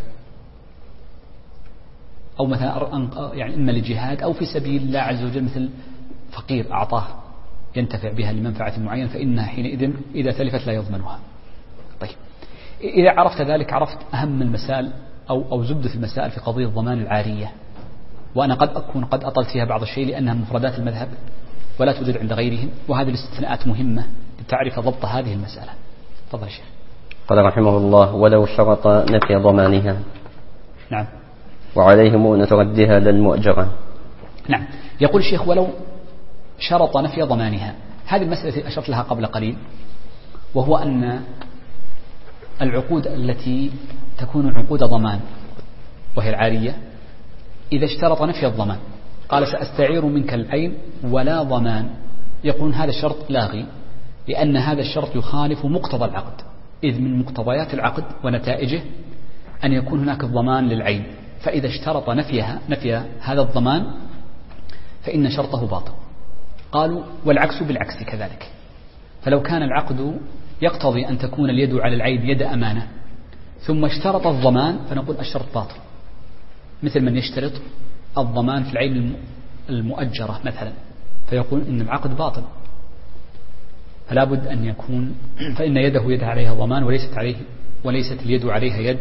[SPEAKER 2] أو مثلا يعني إما لجهاد أو في سبيل الله عز وجل، مثل فقير أعطاه ينتفع بها لمنفعة معينة، فإنها حينئذ إذا تلفت لا يضمنها. طيب، إذا عرفت ذلك عرفت أهم المسائل أو زبدة المسائل في قضية ضمان العارية، وأنا قد أكون قد أطلت فيها بعض الشيء لأنها مفردات المذهب ولا توجد عند غيرهم، وهذه الاستثناءات مهمة لتعرف ضبط هذه المسألة. تفضل يا شيخ.
[SPEAKER 1] قال رحمه الله: ولو شرط نفي ضمانها.
[SPEAKER 2] نعم.
[SPEAKER 1] وعليه مؤنة ردها للمؤجرة.
[SPEAKER 2] نعم. يقول الشيخ: ولو شرط نفي ضمانها. هذه المسألة أشرت لها قبل قليل، وهو أن العقود التي تكون عقود ضمان وهي العارية إذا اشترط نفي الضمان، قال سأستعير منك العين ولا ضمان، يقولون هذا الشرط لاغي، لأن هذا الشرط يخالف مقتضى العقد، إذ من مقتضيات العقد ونتائجه أن يكون هناك الضمان للعين، فإذا اشترط نفي هذا الضمان فإن شرطه باطل. قالوا والعكس بالعكس كذلك، فلو كان العقد يقتضي أن تكون اليد على العين يد أمانة ثم اشترط الضمان فنقول الشرط باطل، مثل من يشترط الضمان في العين المؤجرة مثلا، فيقول إن العقد باطل، فلا بد أن يكون، فإن يده يد عليها ضمان وليست اليد عليها يد،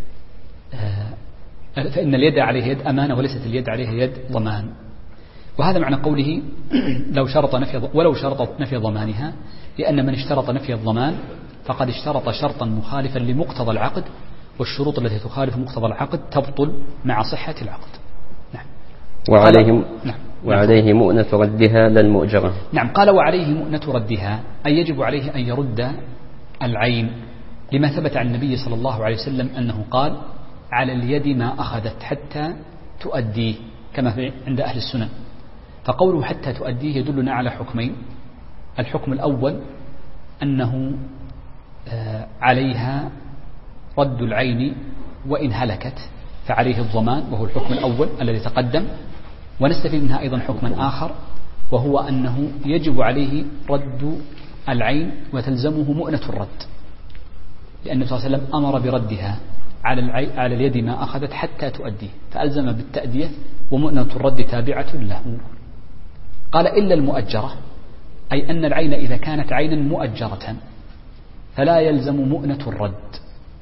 [SPEAKER 2] فإن اليد عليها يد أمانة وليست اليد عليها يد ضمان. وهذا معنى قوله ولو شرط نفي ضمانها، لأن من اشترط نفي الضمان فقد اشترط شرطا مخالفا لمقتضى العقد، والشروط التي تخالف مقتضى العقد تبطل مع صحة العقد. نعم.
[SPEAKER 1] وعليه مؤنة ردها للمؤجرة.
[SPEAKER 2] نعم. قال وعليه مؤنة ردها، أي يجب عليه أن يرد العين، لما ثبت عن النبي صلى الله عليه وسلم أنه قال على اليد ما أخذت حتى تؤديه، كما في عند أهل السنن. فقوله حتى تؤديه يدلنا على حكمين: الحكم الأول أنه عليها رد العين وإن هلكت فعليه الضمان، وهو الحكم الأول الذي تقدم. ونستفيد منها أيضا حكما آخر، وهو أنه يجب عليه رد العين وتلزمه مؤنة الرد، لأن النبي صلى الله عليه وسلم أمر بردها على اليد ما أخذت حتى تؤديه، فألزم بالتأدية ومؤنة الرد تابعة له. قال إلا المؤجرة، أي أن العين إذا كانت عينا مؤجرة فلا يلزم مؤنة الرد.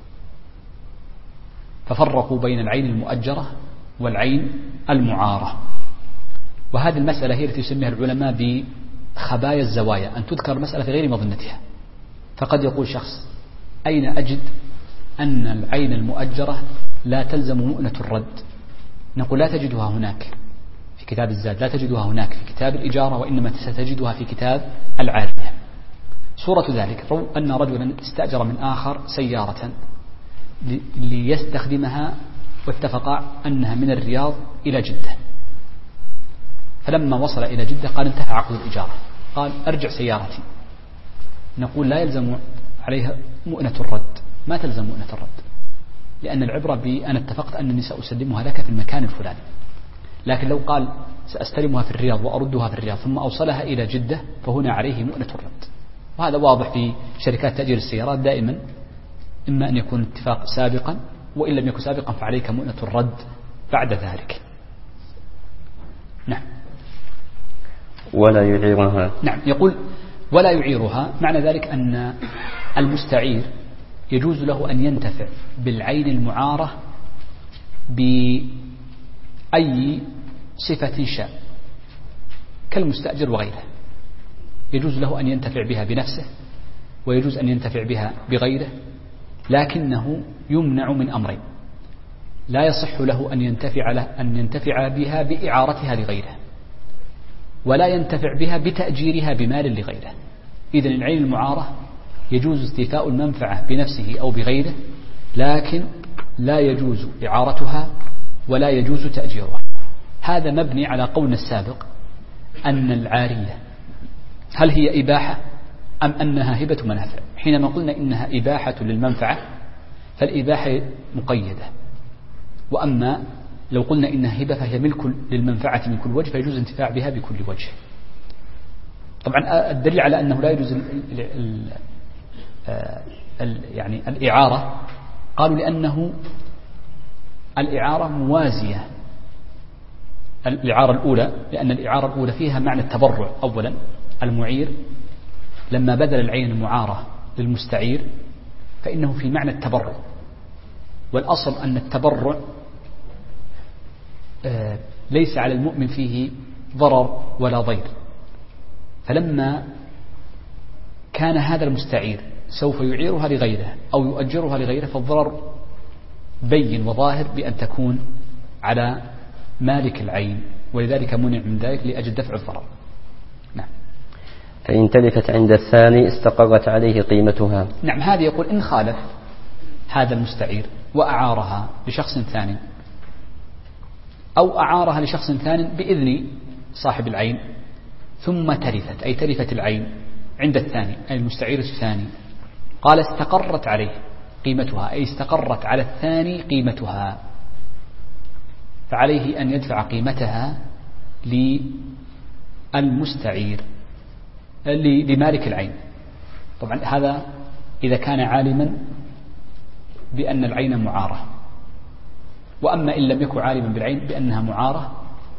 [SPEAKER 2] ففرقوا بين العين المؤجرة والعين المعارة. وهذه المسألة هي التي يسميها العلماء بخبايا الزوايا، أن تذكر مسألة في غير مظنتها. فقد يقول شخص: أين أجد أن العين المؤجرة لا تلزم مؤنة الرد؟ نقول: لا تجدها هناك في كتاب الزاد، لا تجدها هناك في كتاب الإجارة، وإنما ستجدها في كتاب العارية. صورة ذلك أن رجلا استأجر من آخر سيارة ليستخدمها، واتفقا أنها من الرياض إلى جدة. فلما وصل إلى جدة قال: انتهى عقد الإجارة. قال: أرجع سيارتي. نقول: لا يلزم عليها مؤنة الرد، ما تلزم مؤنة الرد، لأن العبرة بأن اتفقت أنني سأسلمها لك في المكان الفلاني. لكن لو قال: سأستلمها في الرياض وأردها في الرياض ثم أوصلها إلى جدة، فهنا عليه مؤنة الرد. وهذا واضح في شركات تأجير السيارات دائما، إما أن يكون اتفاق سابقا، وإن لم يكن سابقا فعليك مؤنة الرد بعد ذلك. نعم.
[SPEAKER 1] ولا يعيرها.
[SPEAKER 2] نعم، يقول: ولا يعيرها، معنى ذلك أن المستعير يجوز له أن ينتفع بالعين المعارة بأي صفة شاء كالمستأجر وغيره. يجوز له أن ينتفع بها بنفسه، ويجوز أن ينتفع بها بغيره، لكنه يمنع من أمرين: لا يصح له أن ينتفع بها بإعارتها لغيره، ولا ينتفع بها بتأجيرها بمال لغيره. إذن العين المعارة يجوز استيفاء المنفعة بنفسه أو بغيره، لكن لا يجوز إعارتها ولا يجوز تأجيرها. هذا مبني على قولنا السابق أن العارية هل هي إباحة أم أنها هبة منافع. حينما قلنا إنها إباحة للمنفعة فالإباحة مقيدة، وأما لو قلنا إنها هبة فهي ملك للمنفعة من كل وجه، فيجوز انتفاع بها بكل وجه. طبعا الدليل على أنه لا يجوز يعني الإعارة، قالوا لأنه الإعارة موازية. الإعارة الأولى لأن الإعارة الأولى فيها معنى التبرع. أولا المعير لما بدل العين المعارة للمستعير فإنه في معنى التبرع، والأصل أن التبرع ليس على المؤمن فيه ضرر ولا ضير. فلما كان هذا المستعير سوف يعيرها لغيره أو يؤجرها لغيره فالضرر بين وظاهر بأن تكون على مالك العين، ولذلك منع من ذلك لأجل دفع الضرر. نعم.
[SPEAKER 1] فإن تلفت عند الثاني استقرت عليه قيمتها.
[SPEAKER 2] نعم، هذا يقول إن خالف هذا المستعير وأعارها لشخص ثاني، أو أعارها لشخص ثاني بإذن صاحب العين ثم تلفت، أي تلفت العين عند الثاني أي المستعير الثاني، قال استقرت عليه قيمتها، أي استقرت على الثاني قيمتها، فعليه أن يدفع قيمتها للمستعير لمالك العين. طبعا هذا إذا كان عالما بأن العين معارة، وأما إن لم يكن عالما بالعين بأنها معارة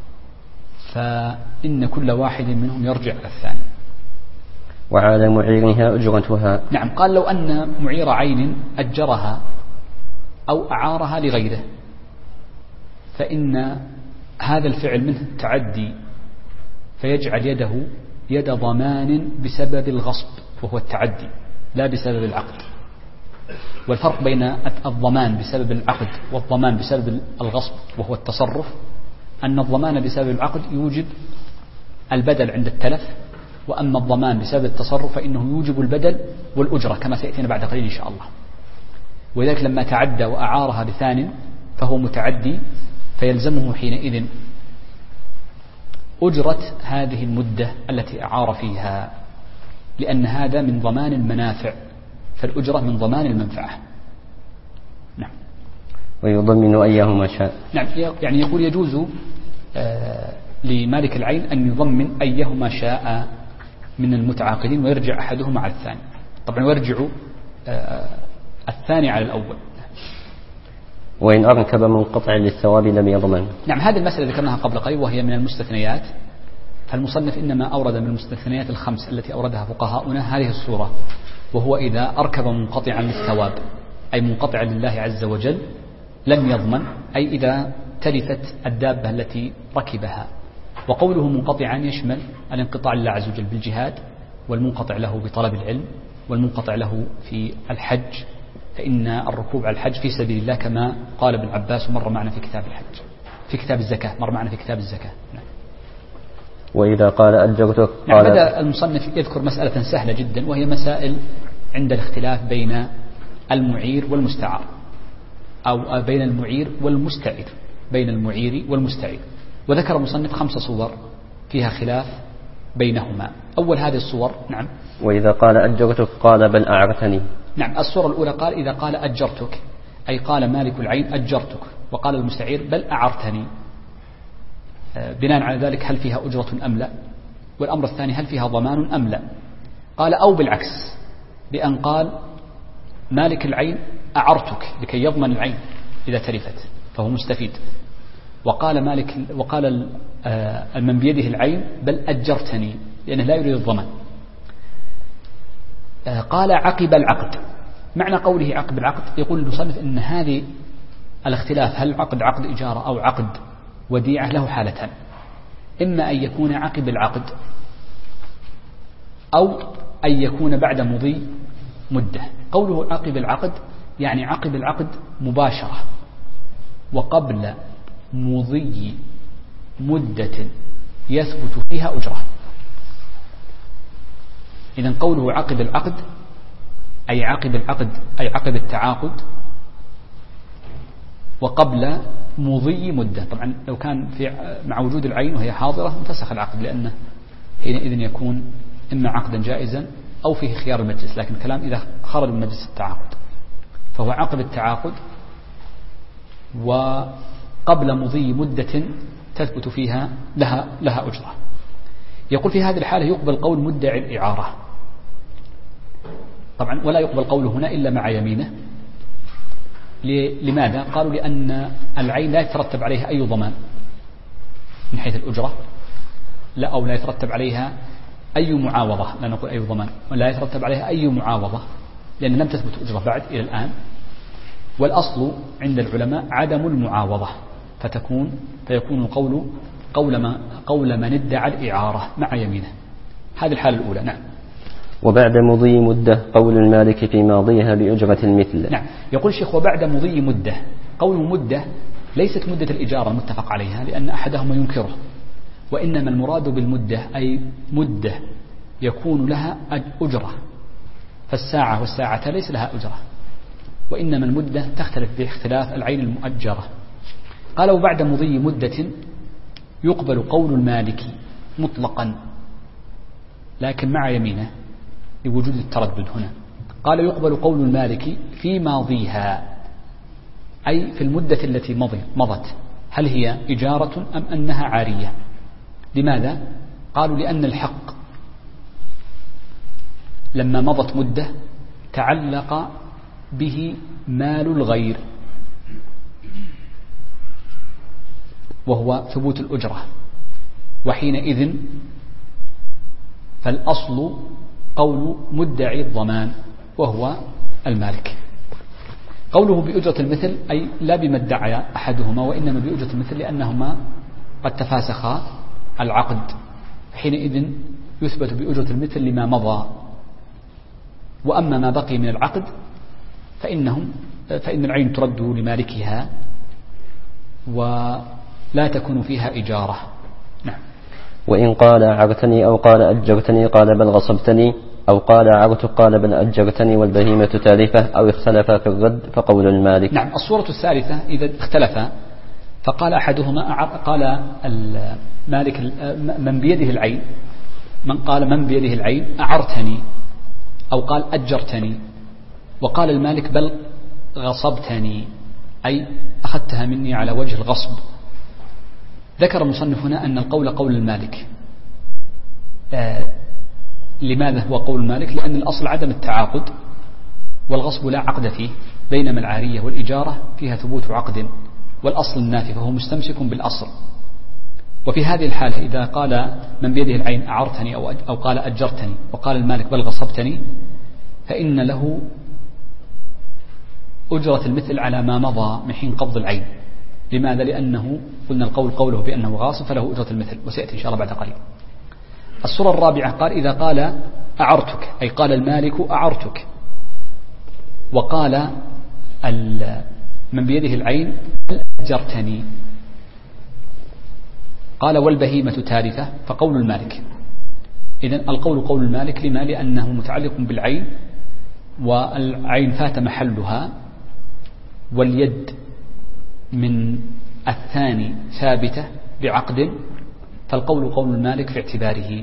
[SPEAKER 2] فإن كل واحد منهم يرجع على الثاني.
[SPEAKER 1] وعلى معيرها أجرتها.
[SPEAKER 2] نعم، قال لو أن معير عين أجرها أو أعارها لغيره فإن هذا الفعل منه التعدي، فيجعل يده يد ضمان بسبب الغصب وهو التعدي لا بسبب العقد. والفرق بين الضمان بسبب العقد والضمان بسبب الغصب وهو التصرف أن الضمان بسبب العقد يوجب البدل عند التلف، وأما الضمان بسبب التصرف فإنه يوجب البدل والأجرة كما سيأتينا بعد قليل إن شاء الله. ولذلك لما تعدى وأعارها لثان فهو متعدي، فيلزمه حينئذ أجرة هذه المدة التي أعار فيها، لأن هذا من ضمان المنافع، فالأجرة من ضمان المنفعة. نعم.
[SPEAKER 1] ويضمن أيهما شاء.
[SPEAKER 2] نعم، يعني يقول يجوز لمالك العين أن يضمن أيهما شاء من المتعاقدين ويرجع أحدهما على الثاني. طبعا ويرجع الثاني على الأول.
[SPEAKER 1] وإن أركب منقطع للثواب لم يضمن.
[SPEAKER 2] نعم، هذه المسألة ذكرناها قبل قليل وهي من المستثنيات، فالمصنف إنما أورد من المستثنيات الخمس التي أوردها فقهاؤنا هذه الصورة، وهو إذا أركب منقطعا للثواب أي منقطعا لله عز وجل لم يضمن، أي إذا تلفت الدابة التي ركبها. وقوله منقطعا يشمل الانقطاع لله عز وجل بالجهاد، والمنقطع له بطلب العلم، والمنقطع له في الحج، فإن الركوب على الحج في سبيل الله كما قال ابن عباس ومر معنا في كتاب الحج في كتاب الزكاة، مر معنا في كتاب الزكاة. نعم.
[SPEAKER 1] وإذا قال أجرتك
[SPEAKER 2] نعم، بدأ المصنف يذكر مسألة سهلة جدا، وهي مسائل عند الاختلاف بين المعير والمستعار، أو بين المعير والمستعير، بين المعير والمستعير. وذكر المصنف 5 صور فيها خلاف بينهما. أول هذه الصور، نعم،
[SPEAKER 1] وإذا قال أجرتك قال بل أعرتني.
[SPEAKER 2] نعم، الصورة الأولى قال إذا قال أجرتك، أي قال مالك العين أجرتك، وقال المستعير بل أعرتني. بناء على ذلك هل فيها أجرة أم لا؟ والأمر الثاني هل فيها ضمان أم لا؟ قال أو بالعكس، بأن قال مالك العين أعرتك لكي يضمن العين إذا تلفت فهو مستفيد، وقال من بيده العين بل أجرتني لأنه لا يريد الضمان. قال عقب العقد. معنى قوله عقب العقد يقول المصنف إن هذه الاختلاف هل عقد إجارة أو عقد وديعة له حالتان، إما أن يكون عقب العقد أو أن يكون بعد مضي مدة. قوله عقب العقد يعني عقب العقد مباشرة وقبل مضي مدة يثبت فيها أجرة. إذن قوله عقب العقد أي عقب العقد أي عقب التعاقد وقبل مضي مدة. طبعا لو كان مع وجود العين وهي حاضرة انفسخ العقد، لأنه حينئذ يكون إما عقدا جائزا أو فيه خيار المجلس، لكن الكلام إذا خرج من مجلس التعاقد، فهو عقب التعاقد وقبل مضي مدة تثبت فيها لها أجرة. يقول في هذه الحالة يقبل قول مدعي الإعارة طبعا، ولا يقبل قوله هنا إلا مع يمينه. لماذا؟ قالوا لأن العين لا يترتب عليها أي ضمان من حيث الأجرة، لا، أو لا يترتب عليها أي معاوضة، لا نقول أي ضمان، ولا يترتب عليها أي معاوضة لأن لم تثبت أجرة بعد إلى الآن. والأصل عند العلماء عدم المعاوضة، فيكون القول قول من ادعى الإعارة مع يمينه. هذه الحالة الأولى. نعم.
[SPEAKER 1] وبعد مضي مدة قول المالك في ماضيها بأجرة المثل.
[SPEAKER 2] نعم، يقول الشيخ وبعد مضي مدة. قول مدة ليست مدة الإجارة المتفق عليها لأن أحدهما ينكره، وإنما المراد بالمدة أي مدة يكون لها أجرة، فالساعة والساعة ليس لها أجرة، وإنما المدة تختلف باختلاف العين المؤجرة. قال وبعد مضي مدة يقبل قول المالك مطلقا لكن مع يمينه لوجود التردد هنا. قال يقبل قول المالك في ماضيها أي في المدة التي مضت، هل هي إجارة أم أنها عارية؟ لماذا؟ قالوا لأن الحق لما مضت مدة تعلق به مال الغير وهو ثبوت الأجرة، وحينئذ فالأصل قول مدعي الضمان وهو المالك. قوله بأجرة المثل أي لا بما ادعى أحدهما، وإنما بأجرة المثل لأنهما قد تفاسخا العقد، حينئذ يثبت بأجرة المثل لما مضى. وأما ما بقي من العقد فإن العين ترد لمالكها ولا تكون فيها إجارة. نعم.
[SPEAKER 1] وإن قال أعرتني أو قال أجرتني قال بل غصبتني، أو قال أعرتك قال بل أجرتني والبهيمة تالفة، أو اختلفا في الرد فقول المالك.
[SPEAKER 2] نعم. الصورة الثالثة إذا اختلفا فقال أحدهما قال المالك من بيده العين، من بيده العين أعرتني أو قال أجرتني، وقال المالك بل غصبتني أي أخذتها مني على وجه الغصب. ذكر المصنف هنا أن القول قول المالك. لماذا هو قول المالك؟ لأن الأصل عدم التعاقد، والغصب لا عقد فيه، بينما العارية والإجارة فيها ثبوت عقد والأصل النافي، فهو مستمسك بالأصل. وفي هذه الحالة إذا قال من بيده العين أعرتني أو قال أجرتني وقال المالك بل غصبتني، فإن له أجرة المثل على ما مضى من حين قبض العين. لماذا؟ لأنه قلنا القول قوله بأنه غاصب فله أجرة المثل، وسيأتي إن شاء الله بعد قليل. الصورة الرابعة قال إذا قال أعرتك، أي قال المالك أعرتك، وقال من بيده العين أجرتني، قال والبهيمة تارثة، فقول المالك. إذن القول قول المالك، لما؟ لأنه متعلق بالعين، والعين فات محلها، واليد من الثاني ثابتة بعقد، فالقول قول المالك في اعتباره.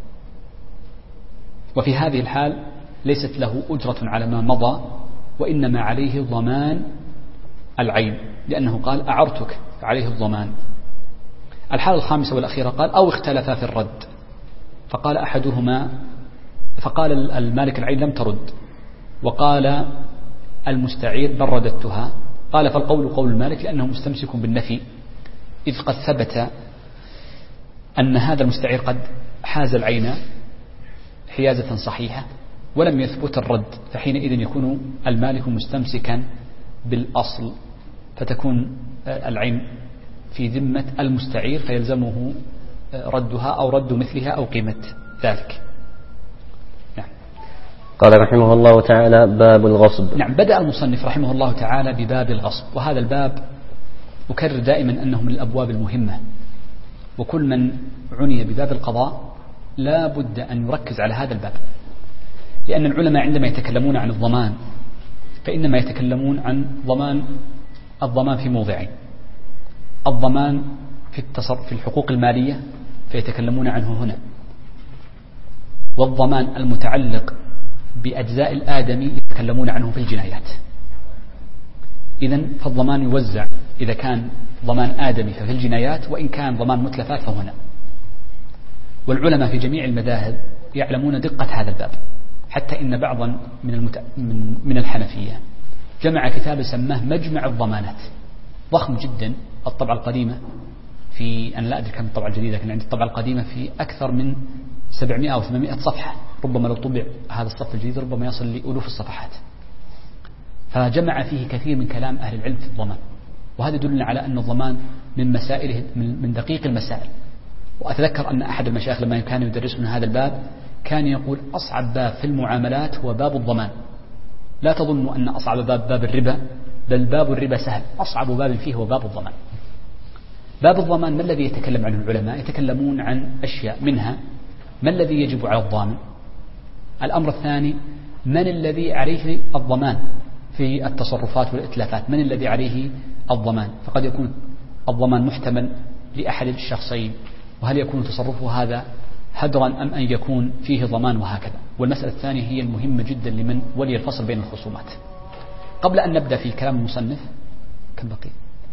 [SPEAKER 2] وفي هذه الحال ليست له أجرة على ما مضى، وإنما عليه ضمان العين، لأنه قال أعرتك فعليه الضمان. الحالة الخامسة والأخيرة قال أو اختلفا في الرد، فقال أحدهما، فقال المالك العين لم ترد، وقال المستعير بل رددتها، قال فالقول قول المالك لأنه مستمسك بالنفي، إذ قد ثبت أن هذا المستعير قد حاز العين حيازة صحيحة ولم يثبت الرد، فحينئذ يكون المالك مستمسكا بالأصل، فتكون العين في ذمة المستعير، فيلزمه ردها أو رد مثلها أو قيمة ذلك. نعم.
[SPEAKER 1] قال رحمه الله تعالى باب الغصب.
[SPEAKER 2] نعم، بدأ المصنف رحمه الله تعالى بباب الغصب، وهذا الباب أكرر دائما أنه من الأبواب المهمة، وكل من عني بباب القضاء لا بد أن يركز على هذا الباب، لأن العلماء عندما يتكلمون عن الضمان فإنما يتكلمون عن الضمان في موضعين: الضمان في الحقوق المالية فيتكلمون عنه هنا، والضمان المتعلق بأجزاء الآدمي يتكلمون عنه في الجنايات. إذن فالضمان يوزع، إذا كان ضمان آدمي ففي الجنايات، وإن كان ضمان متلفات فهنا. والعلماء في جميع المذاهب يعلمون دقة هذا الباب، حتى إن بعضا من الحنفية جمع كتاب سماه مجمع الضمانات، ضخم جدا. الطبعة القديمة أنا لا أدري كم الطبعة الجديدة، لكن عندي الطبعة القديمة في أكثر من 700 أو 800 صفحة، ربما لو طبع هذا الصف الجديد ربما يصل لألوف الصفحات. فجمع فيه كثير من كلام أهل العلم في الضمان، وهذا يدلنا على أن الضمان من مسائله من دقيق المسائل. وأتذكر أن أحد المشايخ لما كان يدرسنا هذا الباب كان يقول أصعب باب في المعاملات هو باب الضمان. لا تظنوا أن أصعب باب الربا، بل باب الربا سهل، أصعب باب فيه هو باب الضمان. باب الضمان ما الذي يتكلم عنه العلماء؟ يتكلمون عن أشياء، منها ما الذي يجب على الضامن، الأمر الثاني من الذي عليه الضمان في التصرفات والإتلافات، من الذي عليه الضمان، فقد يكون الضمان محتمل لأحد الشخصين، وهل يكون تصرفه هذا هدرا أم أن يكون فيه ضمان، وهكذا. والمسألة الثانية هي المهمة جدا لمن ولي الفصل بين الخصومات. قبل أن نبدأ في كلام المصنف، كم بقي؟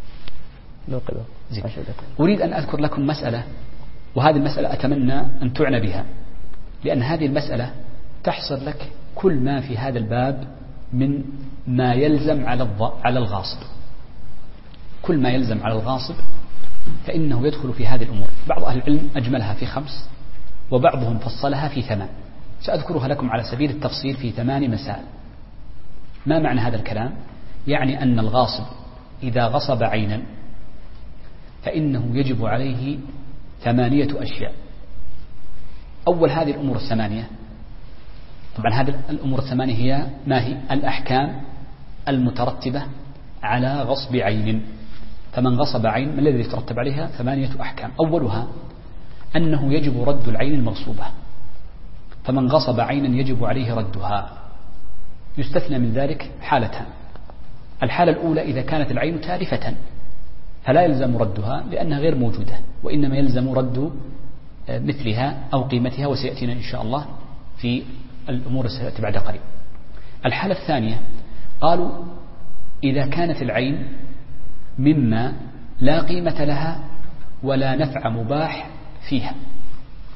[SPEAKER 2] أريد أن أذكر لكم مسألة، وهذه المسألة أتمنى أن تعنى بها، لأن هذه المسألة تحصر لك كل ما في هذا الباب من ما يلزم على الغاصب. كل ما يلزم على الغاصب فإنه يدخل في هذه الأمور. بعض أهل العلم أجملها في 5، وبعضهم فصلها في 8. سأذكرها لكم على سبيل التفصيل في 8 مسائل. ما معنى هذا الكلام؟ يعني أن الغاصب إذا غصب عينا فإنه يجب عليه 8 أشياء. أول هذه الأمور 8، طبعا هذه الأمور 8 هي ما هي الأحكام المترتبة على غصب عين. فمن غصب عين ما الذي يترتب عليها؟ 8 أحكام. أولها أنه يجب رد العين المغصوبة، فمن غصب عينا يجب عليه ردها. يستثنى من ذلك حالتان: الحالة الأولى إذا كانت العين تالفة فلا يلزم ردها لأنها غير موجودة، وإنما يلزم رد مثلها أو قيمتها، وسيأتينا إن شاء الله في الأمور التي بعد قليل. الحالة الثانية قالوا إذا كانت العين مما لا قيمة لها ولا نفع مباح فيها،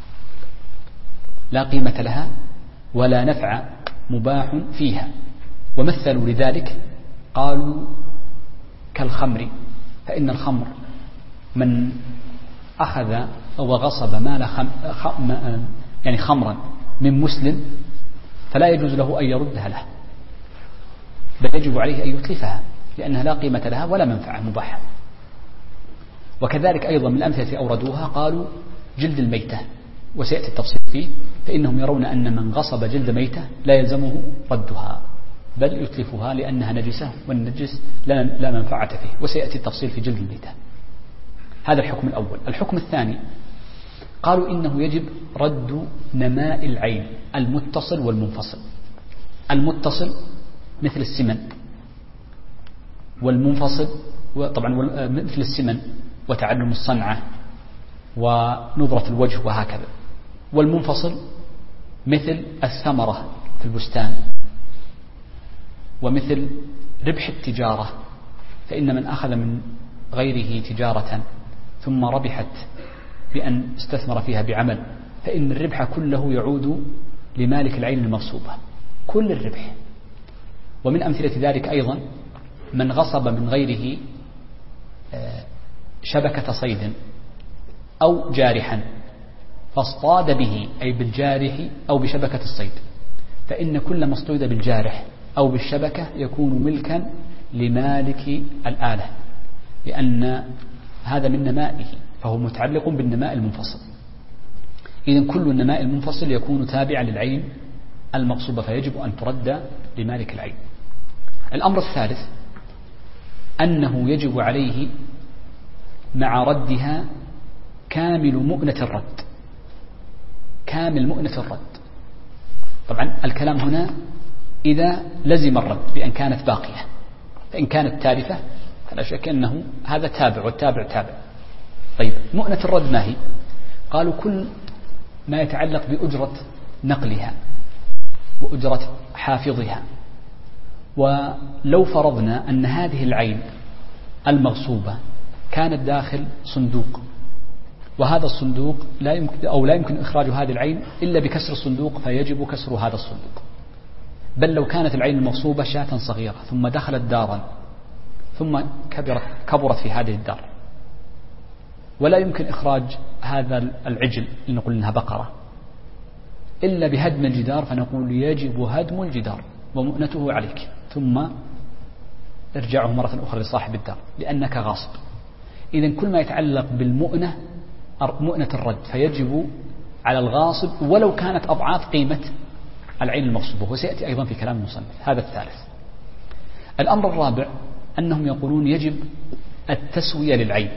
[SPEAKER 2] لا قيمة لها ولا نفع مباح فيها، ومثلوا لذلك قالوا كالخمر، فإن الخمر من أخذ وغصب مال يعني خمرا من مسلم فلا يجوز له أن يردها له، بل يجب عليه أن يتلفها لأنها لا قيمة لها ولا منفعة مباحة. وكذلك أيضا من الأمثلة أوردوها قالوا جلد الميتة، وسيأتي التفصيل فيه، فإنهم يرون أن من غصب جلد ميتة لا يلزمه ردها بل يتلفها لأنها نجسة، والنجس لا منفعة فيه، وسيأتي التفصيل في جلد الميتة. هذا الحكم الأول. الحكم الثاني قالوا إنه يجب رد نماء العين المتصل والمنفصل. المتصل مثل السمن، والمنفصل طبعا مثل السمن وتعلم الصنعة ونظرة الوجه وهكذا. والمنفصل مثل الثمرة في البستان، ومثل ربح التجارة، فإن من أخذ من غيره تجارة ثم ربحت بأن استثمر فيها بعمل فإن الربح كله يعود لمالك العين المغصوبة، كل الربح. ومن أمثلة ذلك أيضا من غصب من غيره شبكة صيد أو جارحا فاصطاد به، أي بالجارح أو بشبكة الصيد، فإن كل ما اصطيد بالجارح أو بالشبكة يكون ملكا لمالك الآلة، لأن هذا من نمائه، فهو متعلق بالنماء المنفصل. إذن كل النماء المنفصل يكون تابعا للعين المغصوبة، فيجب أن ترد لمالك العين. الأمر الثالث أنه يجب عليه مع ردها كامل مؤنة الرد، كامل مؤنة الرد. طبعا الكلام هنا إذا لزم الرد بأن كانت باقية، فإن كانت تالفة فلا شك أنه هذا تابع والتابع تابع. طيب مؤنة الرد ما هي؟ قالوا كل ما يتعلق بأجرة نقلها وأجرة حافظها. ولو فرضنا أن هذه العين المغصوبة كانت داخل صندوق، وهذا الصندوق لا يمكن إخراج هذه العين إلا بكسر الصندوق، فيجب كسر هذا الصندوق. بل لو كانت العين المغصوبة شاة صغيرة ثم دخلت دارا ثم كبرت في هذه الدار، ولا يمكن إخراج هذا العجل لنقول إنها بقرة إلا بهدم الجدار، فنقول يجب هدم الجدار ومؤنته عليك، ثم ارجعه مرة أخرى لصاحب الدار لأنك غاصب. إذن كل ما يتعلق بالمؤنة مؤنة الرد فيجب على الغاصب ولو كانت أضعاف قيمة العين المغصوبة، وسيأتي أيضا في كلام المصنف. هذا الثالث. الأمر الرابع أنهم يقولون يجب التسوية للعين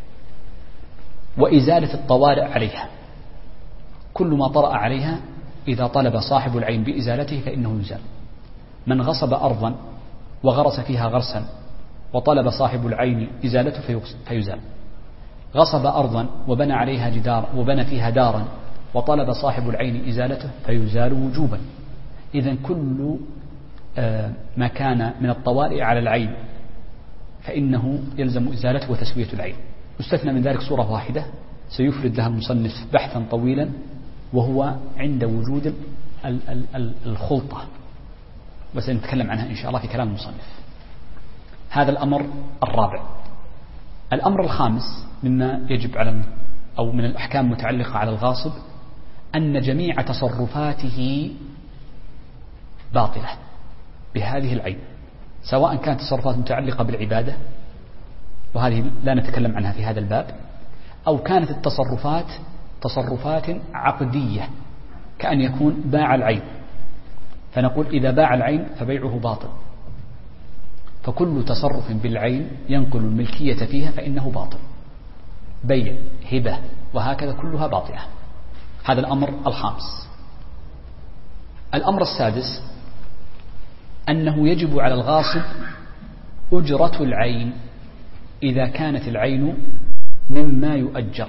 [SPEAKER 2] وإزالة الطوارئ عليها. كل ما طرأ عليها إذا طلب صاحب العين بإزالته فإنه يزال. من غصب أرضا وغرس فيها غرسا وطلب صاحب العين إزالته فيزال. غصب أرضا وبنى عليها جدار وبنى فيها دارا وطلب صاحب العين إزالته فيزال وجوبا. إذن كل ما كان من الطوارئ على العين فإنه يلزم إزالته وتسوية العين. يستثنى من ذلك صورة واحدة سيفرد لها المصنف بحثا طويلا، وهو عند وجود الخلطة، وسنتكلم عنها إن شاء الله في كلام المصنف. هذا الأمر الرابع. الأمر الخامس مما يجب على أو من الأحكام المتعلقة على الغاصب أن جميع تصرفاته باطلة بهذه العين، سواء كانت تصرفات متعلقة بالعبادة، وهذه لا نتكلم عنها في هذا الباب، أو كانت التصرفات تصرفات عقدية كأن يكون باع العين، فنقول إذا باع العين فبيعه باطل، فكل تصرف بالعين ينقل الملكية فيها فإنه باطل، بيع هبة وهكذا كلها باطلة. هذا الأمر الخامس. الأمر السادس أنه يجب على الغاصب أجرة العين إذا كانت العين مما يؤجر،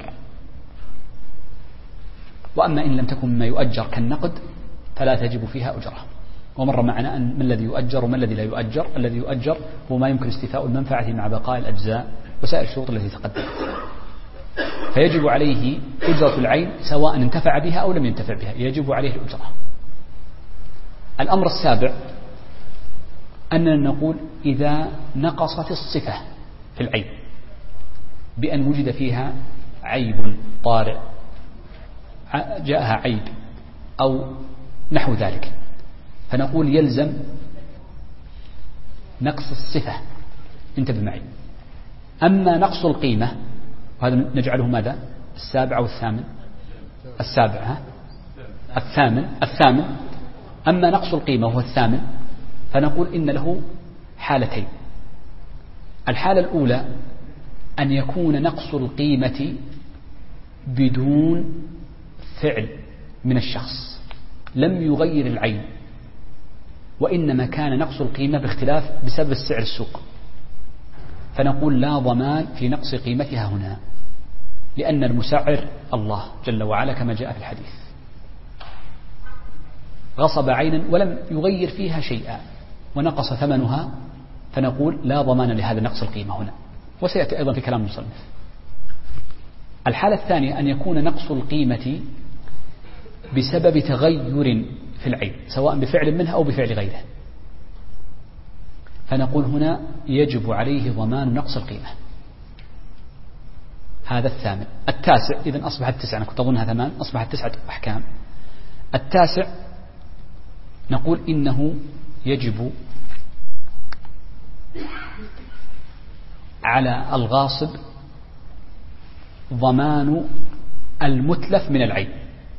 [SPEAKER 2] وأما إن لم تكن مما يؤجر كالنقد فلا تجب فيها أجرة. ومر معنا أن ما الذي يؤجر وما الذي لا يؤجر. الذي يؤجر هو ما يمكن استيفاء المنفعة مع بقاء الأجزاء وسائر الشروط التي تقدمت، فيجب عليه أجرة العين سواء انتفع بها أو لم ينتفع بها، يجب عليه الأجرة. الأمر السابع أننا نقول إذا نقصت الصفة في العين بأن وجد فيها عيب طارئ، جاءها عيب أو نحو ذلك، فنقول يلزم نقص الصفة، انتبه معي. أما نقص القيمة وهذا نجعله ماذا؟ السابع أو الثامن؟ السابع، الثامن. أما نقص القيمة وهو الثامن فنقول إن له حالتين. الحالة الأولى أن يكون نقص القيمة بدون فعل من الشخص، لم يغير العين، وإنما كان نقص القيمة باختلاف بسبب السعر السوق، فنقول لا ضمان في نقص قيمتها هنا، لأن المسعر الله جل وعلا كما جاء في الحديث. غصب عينا ولم يغير فيها شيئا ونقص ثمنها، فنقول لا ضمان لهذا نقص القيمة هنا، وسيأتي أيضا في كلام المصنف. الحالة الثانية أن يكون نقص القيمة بسبب تغير في العين، سواء بفعل منها أو بفعل غيره، فنقول هنا يجب عليه ضمان نقص القيمة. هذا الثامن. التاسع، إذن أصبحت 9، أنا كنت أظنها 8، أصبحت 9 أحكام. التاسع نقول إنه يجب على الغاصب ضمان المتلف من العين،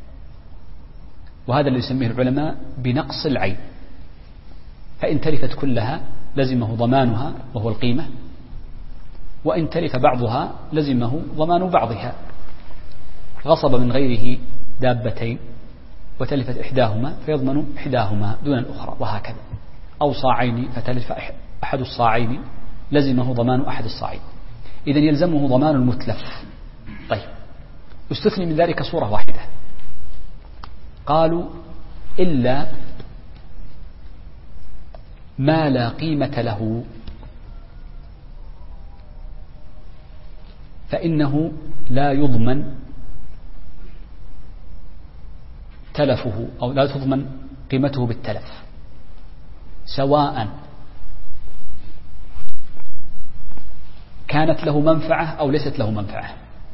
[SPEAKER 2] وهذا اللي يسميه العلماء بنقص العين، فإن تلفت كلها لزمه ضمانها وهو القيمة، وإن تلف بعضها لزمه ضمان بعضها. غصب من غيره دابتين وتلفت إحداهما فيضمن إحداهما دون الأخرى، وهكذا. أو صاعين فتلف أحد الصاعين لزمه ضمان أحد الصاعين، إذن يلزمه ضمان المتلف. طيب، استثني من ذلك صورة واحدة، قالوا إلا ما لا قيمة له فإنه لا يضمن تلفه أو لا تضمن قيمته بالتلف، سواء كانت له منفعة أو ليست له منفعة.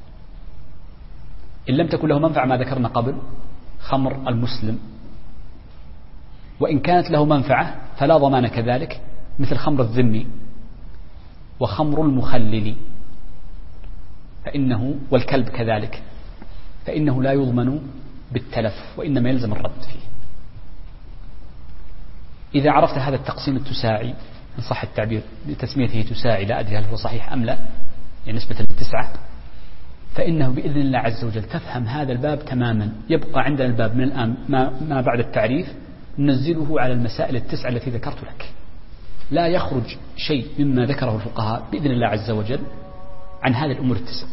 [SPEAKER 2] إن لم تكن له منفعة ما ذكرنا قبل، خمر المسلم، وإن كانت له منفعة فلا ضمان كذلك، مثل خمر الذمي وخمر المخلل فإنه، والكلب كذلك، فإنه لا يضمن بالتلف وإنما يلزم الرد فيه. إذا عرفت هذا التقسيم التساعي، إن صح التعبير بتسميته تساعي، لا أدري هل هو صحيح أم لا، يعني نسبة ل9، فإنه بإذن الله عز وجل تفهم هذا الباب تماما. يبقى عندنا الباب من الآن ما بعد التعريف ننزله على المسائل 9 التي ذكرت لك، لا يخرج شيء مما ذكره الفقهاء بإذن الله عز وجل عن هذه الأمور 9.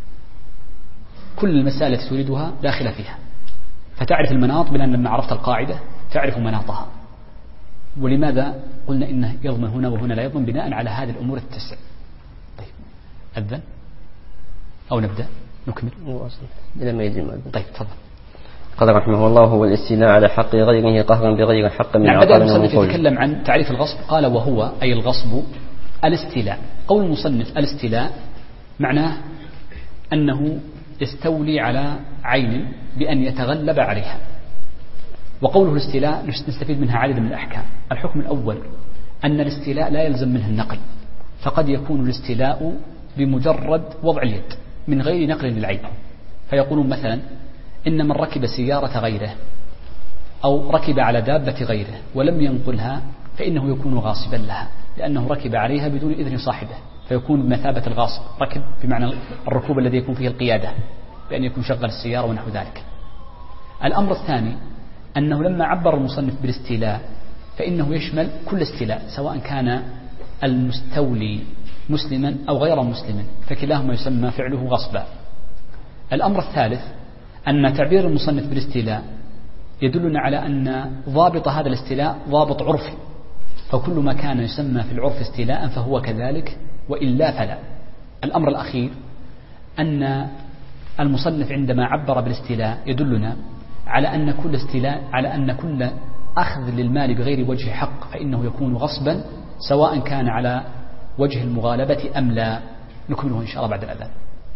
[SPEAKER 2] كل المسائل التي تريدها داخلة فيها، فتعرف المناط بأن لما عرفت القاعدة تعرف مناطها. ولماذا قلنا إنه يضمن هنا وهنا لا يضمن؟ بناء على هذه الأمور 9. طيب، أذن أو نبدأ نكمل
[SPEAKER 1] إلى ما يجي المؤذن.
[SPEAKER 2] طيب تفضل.
[SPEAKER 1] قال رحمه الله: هو الاستيلاء على حق غيره قهرا بغير حق من
[SPEAKER 2] بدأ المصنف يتكلم عن تعريف الغصب، قال: وهو أي الغصب الاستيلاء. قول المصنف الاستيلاء معناه أنه يستولي على عين بأن يتغلب عليها. وقوله الاستيلاء نستفيد منها عدد من الأحكام. الحكم الأول أن الاستيلاء لا يلزم منه النقل، فقد يكون الاستيلاء بمجرد وضع اليد من غير نقل للعين، فيقولون مثلا إن من ركب سيارة غيره أو ركب على دابة غيره ولم ينقلها فإنه يكون غاصبا لها، لأنه ركب عليها بدون إذن صاحبه، فيكون بمثابة الغاصب. ركب بمعنى الركوب الذي يكون فيه القيادة، بأن يكون شغل السيارة ونحو ذلك. الأمر الثاني أنه لما عبر المصنف بالاستيلاء فإنه يشمل كل استيلاء، سواء كان المستولي مسلما أو غير مسلم، فكلاهما يسمى فعله غصبا. الأمر الثالث أن تعبير المصنف بالاستيلاء يدلنا على أن ضابط هذا الاستيلاء ضابط عرفي، فكل ما كان يسمى في العرف استيلاء فهو كذلك، وإلا فلا. الأمر الأخير أن المصنف عندما عبر بالاستيلاء يدلنا على أن كل استيلاء، على أن كل أخذ للمال بغير وجه حق فإنه يكون غصبا سواء كان على وجه المغالبة أم لا. نكمله إن شاء الله بعد الأذان.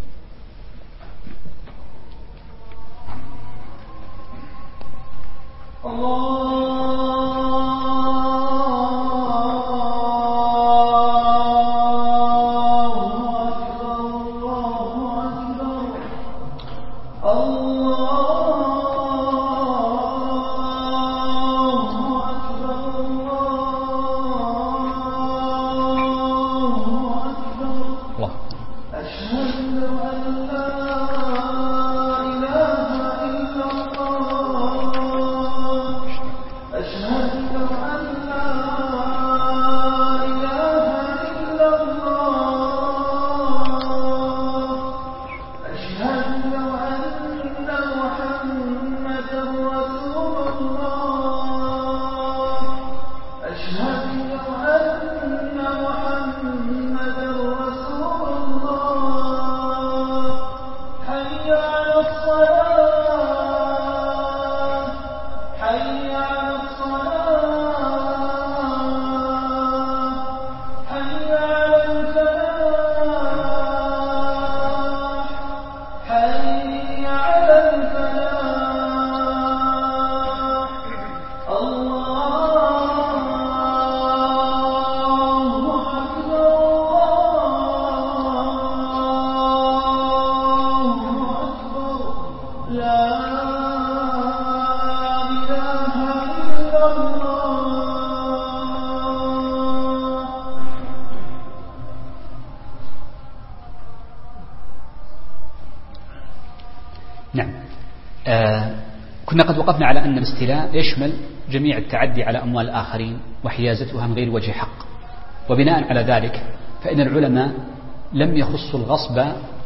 [SPEAKER 2] كنا قد وقفنا على أن الاستيلاء يشمل جميع التعدي على أموال الآخرين وحيازتها من غير وجه حق، وبناء على ذلك فإن العلماء لم يخصوا الغصب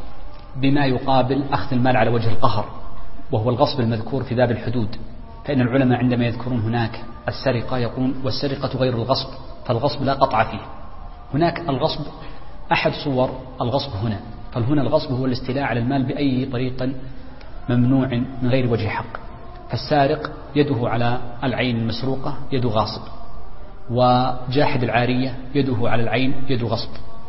[SPEAKER 2] بما يقابل أخذ المال على وجه القهر وهو الغصب المذكور في باب الحدود، فإن العلماء عندما يذكرون هناك السرقة يقول والسرقة غير الغصب، فالغصب لا قطع فيه. هناك الغصب أحد صور الغصب هنا، فهنا الغصب هو الاستيلاء على المال بأي طريق ممنوع من غير وجه حق، فالسارق يده على العين المسروقة يد غاصب، وجاحد العارية يده على العين يد غصب،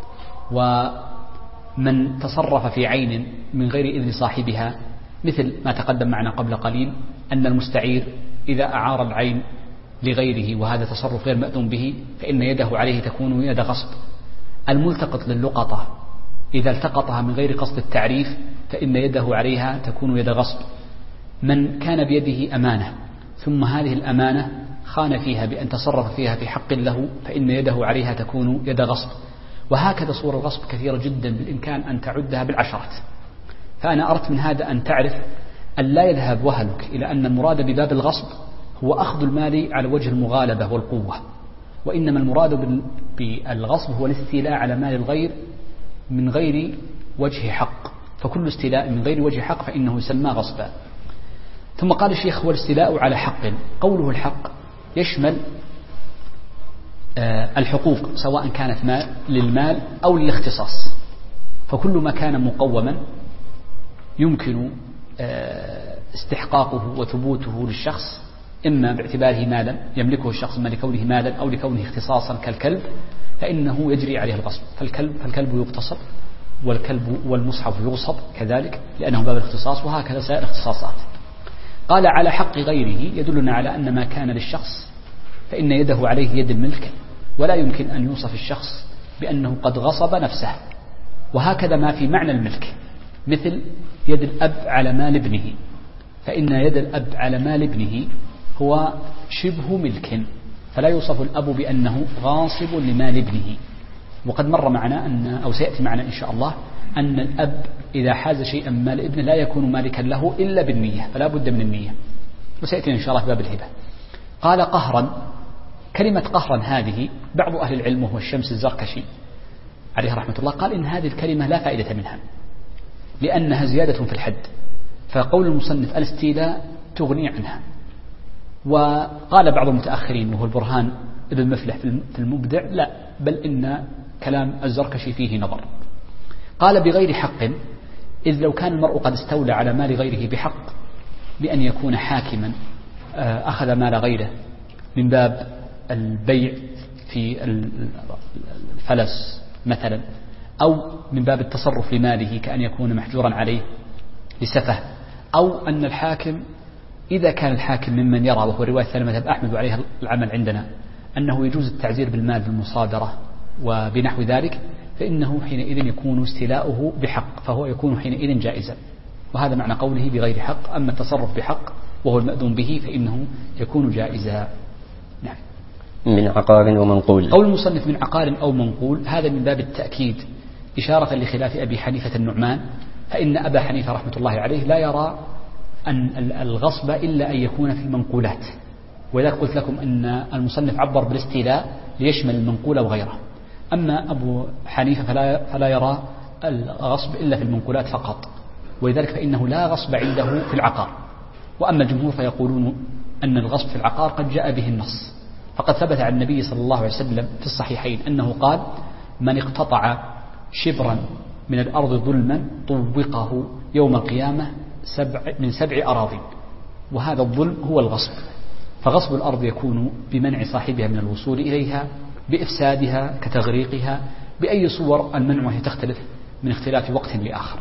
[SPEAKER 2] ومن تصرف في عين من غير إذن صاحبها مثل ما تقدم معنا قبل قليل أن المستعير إذا أعار العين لغيره وهذا تصرف غير مأذون به فإن يده عليه تكون يد غصب. الملتقط للقطة إذا التقطها من غير قصد التعريف فإن يده عليها تكون يد غصب. من كان بيده أمانة ثم هذه الأمانة خان فيها بأن تصرف فيها في حق له فإن يده عليها تكون يد غصب. وهكذا صور الغصب كثيرة جدا بالإمكان أن تعدها بالعشرات. فأنا أردت من هذا أن تعرف أن لا يذهب وهلك إلى أن المراد بباب الغصب هو أخذ المال على وجه المغالبة والقوة، وإنما المراد بالغصب هو الاستيلاء على مال الغير من غير وجه حق، فكل استيلاء من غير وجه حق فإنه يسمى غصبا. ثم قال الشيخ هو الاستيلاء على حق. قوله الحق يشمل الحقوق سواء كانت للمال أو للاختصاص، فكل ما كان مقوما يمكن استحقاقه وثبوته للشخص إما باعتباره مالا يملكه الشخص إما لكونه مالا أو لكونه اختصاصا كالكلب فإنه يجري عليه الغصب، فالكلب يغتصب والكلب والمصحف يغصب كذلك لأنه باب الاختصاص، وهكذا سائر الاختصاصات. قال على حق غيره يدلنا على أن ما كان للشخص فإن يده عليه يد الملك، ولا يمكن أن يوصف الشخص بأنه قد غصب نفسه. وهكذا ما في معنى الملك مثل يد الأب على مال ابنه، فإن يد الأب على مال ابنه هو شبه ملك، فلا يوصف الأب بأنه غاصب لمال ابنه. وقد مر معنا أو سيأتي معنا إن شاء الله أن الأب إذا حاز شيئا من مال ابنه لا يكون مالكا له إلا بالنية، فلا بد من النية، وسيأتي إن شاء الله في باب الهبة. قال قهرا. كلمة قهرا هذه بعض أهل العلم وهو الشمس الزركشي عليه رحمة الله قال إن هذه الكلمة لا فائدة منها لأنها زيادة في الحد، فقول المصنف الاستيلاء تغني عنها. وقال بعض المتأخرين وهو البرهان ابن مفلح في المبدع لا، بل إن كلام الزركشي فيه نظر. قال بغير حق، إذ لو كان المرء قد استولى على مال غيره بحق بأن يكون حاكما أخذ مال غيره من باب البيع في الفلس مثلا، أو من باب التصرف لماله كأن يكون محجورا عليه لسفه، أو أن الحاكم إذا كان الحاكم ممن يرى، وهو رواية ثانية مذهب أحمد وعليها العمل عندنا، أنه يجوز التعزير بالمال بالمصادرة وبنحو ذلك، فإنه حينئذ يكون استيلاؤه بحق، فهو يكون حينئذ جائزا، وهذا معنى قوله بغير حق. أما التصرف بحق وهو المأذون به فإنه يكون جائزا. نعم.
[SPEAKER 1] من عقار ومنقول.
[SPEAKER 2] قول المصنف من عقار أو منقول هذا من باب التأكيد إشارة لخلاف أبي حنيفة النعمان، فإن أبا حنيفة رحمة الله عليه لا يرى أن الغصب إلا أن يكون في المنقولات، ولذلك قلت لكم أن المصنف عبر بالاستيلاء ليشمل المنقول وغيره. أما أبو حنيفة فلا يرى الغصب إلا في المنقولات فقط، ولذلك فإنه لا غصب عنده في العقار. وأما الجمهور فيقولون أن الغصب في العقار قد جاء به النص، فقد ثبت عن النبي صلى الله عليه وسلم في الصحيحين أنه قال: من اقتطع شبرا من الأرض ظلما طوقه يوم القيامة من 7 أراضين. وهذا الظلم هو الغصب. فغصب الأرض يكون بمنع صاحبها من الوصول إليها، بإفسادها كتغريقها، بأي صور المنع وهي تختلف من اختلاف وقت لآخر.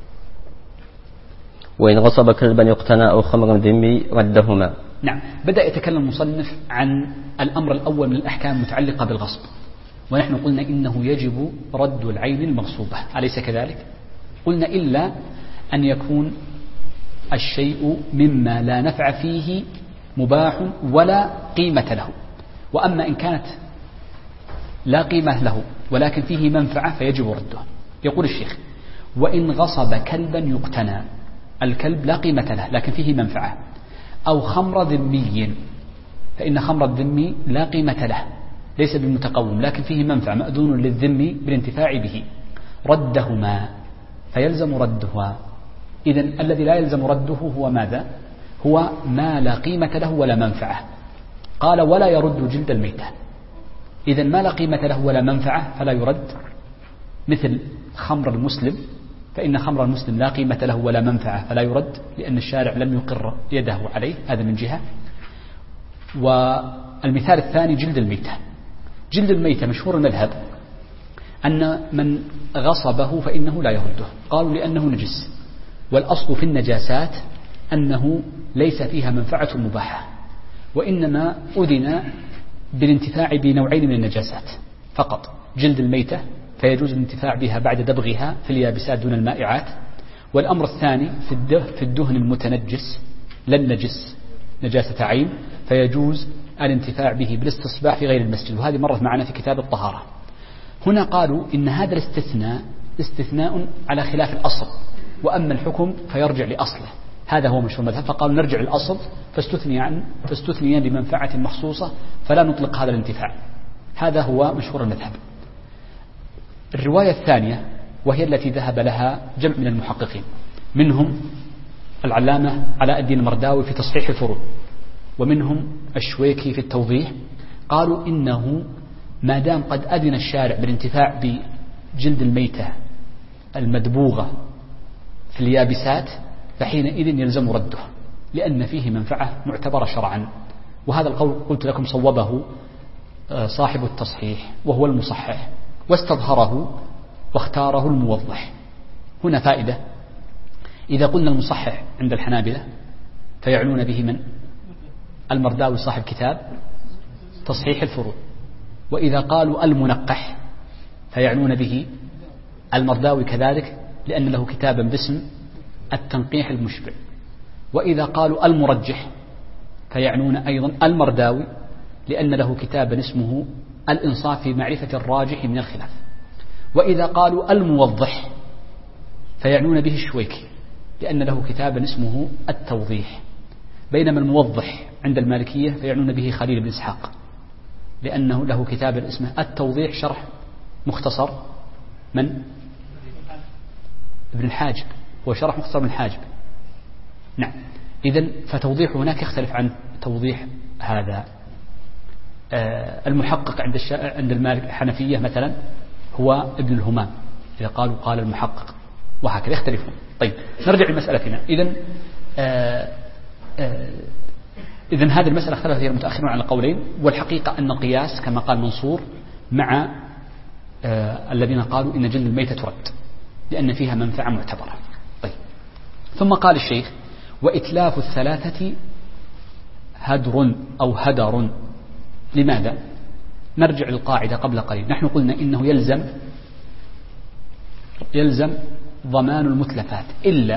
[SPEAKER 1] وإن غصب كلبا يقتنى أو خمرا ذمي ردهما.
[SPEAKER 2] نعم. بدأ يتكلم المصنف عن الأمر الأول من الأحكام المتعلقة بالغصب، ونحن قلنا إنه يجب رد العين المغصوبة، أليس كذلك؟ قلنا إلا أن يكون الشيء مما لا نفع فيه مباح ولا قيمة له. وأما إن كانت لا قيمة له ولكن فيه منفعة فيجب رده. يقول الشيخ: وإن غصب كلبا يقتنى، الكلب لا قيمة له لكن فيه منفعة، أو خمر ذمي، فإن خمر الذمي لا قيمة له ليس بالمتقوم لكن فيه منفعة، مأذون للذمي بالانتفاع به، ردهما فيلزم ردها. إذن الذي لا يلزم رده هو ماذا؟ هو ما لا قيمة له ولا منفعة. قال: ولا يرد جلد الميتة. إذن ما لا قيمة له ولا منفعة فلا يرد، مثل خمر المسلم، فإن خمر المسلم لا قيمة له ولا منفعة فلا يرد، لأن الشارع لم يقر يده عليه، هذا من جهة. والمثال الثاني جلد الميتة. جلد الميتة مشهور المذهب أن من غصبه فإنه لا يرده، قالوا لأنه نجس، والأصل في النجاسات أنه ليس فيها منفعة مباحة، وإنما أذن بالانتفاع بنوعين من النجاسات فقط: جلد الميتة فيجوز الانتفاع بها بعد دبغها في اليابسات دون المائعات، والأمر الثاني في الدهن المتنجس لا النجس نجاسة عين، فيجوز الانتفاع به بالاستصباح في غير المسجد، وهذه مرت معنا في كتاب الطهارة. هنا قالوا إن هذا الاستثناء استثناء على خلاف الأصل، وأما الحكم فيرجع لأصله، هذا هو مشهور المذهب. فقالوا نرجع للأصل فاستثني بمنفعة مخصوصة فلا نطلق هذا الانتفاع، هذا هو مشهور المذهب. الرواية الثانية وهي التي ذهب لها جمع من المحققين، منهم العلامة علاء الدين المرداوي في تصحيح الفروع، ومنهم الشويكي في التوضيح، قالوا إنه ما دام قد أذن الشارع بالانتفاع بجلد الميتة المدبوغة في اليابسات فحينئذ يلزم رده، لأن فيه منفعة معتبرة شرعا. وهذا القول قلت لكم صوبه صاحب التصحيح وهو المصحح، واستظهره واختاره الموضح. هنا فائدة: إذا قلنا المصحح عند الحنابلة فيعنون به من؟ المرداوي صاحب كتاب تصحيح الفروع، وإذا قالوا المنقح فيعنون به المرداوي كذلك، لأن له كتابا باسم التنقيح المشبع، وإذا قالوا المرجح فيعنون أيضا المرداوي، لأن له كتابا اسمه الإنصاف في معرفة الراجح من الخلاف، وإذا قالوا الموضح فيعنون به الشويكي، لأن له كتابا اسمه التوضيح، بينما الموضح عند المالكية فيعنون به خليل بن إسحاق، لأنه له كتابا اسمه التوضيح شرح مختصر من؟ ابن الحاجب، هو شرح مختصر من الحاجب. نعم. إذن فتوضيح هناك يختلف عن توضيح هذا. المحقق عند المالك الحنفية مثلا هو ابن الهمام، إذا قالوا قال المحقق، وهكذا يختلفون. طيب نرجع لمسألتنا. إذن إذن هذه المسألة اختلف فيها المتأخرون على قولين، والحقيقة أن القياس كما قال منصور مع الذين قالوا إن جلد الميتة ترد لأن فيها منفعة معتبرة. طيب. ثم قال الشيخ: وإتلاف الثلاثة هدر أو هدر. لماذا؟ نرجع للقاعدة قبل قليل. نحن قلنا إنه يلزم ضمان المتلفات إلا،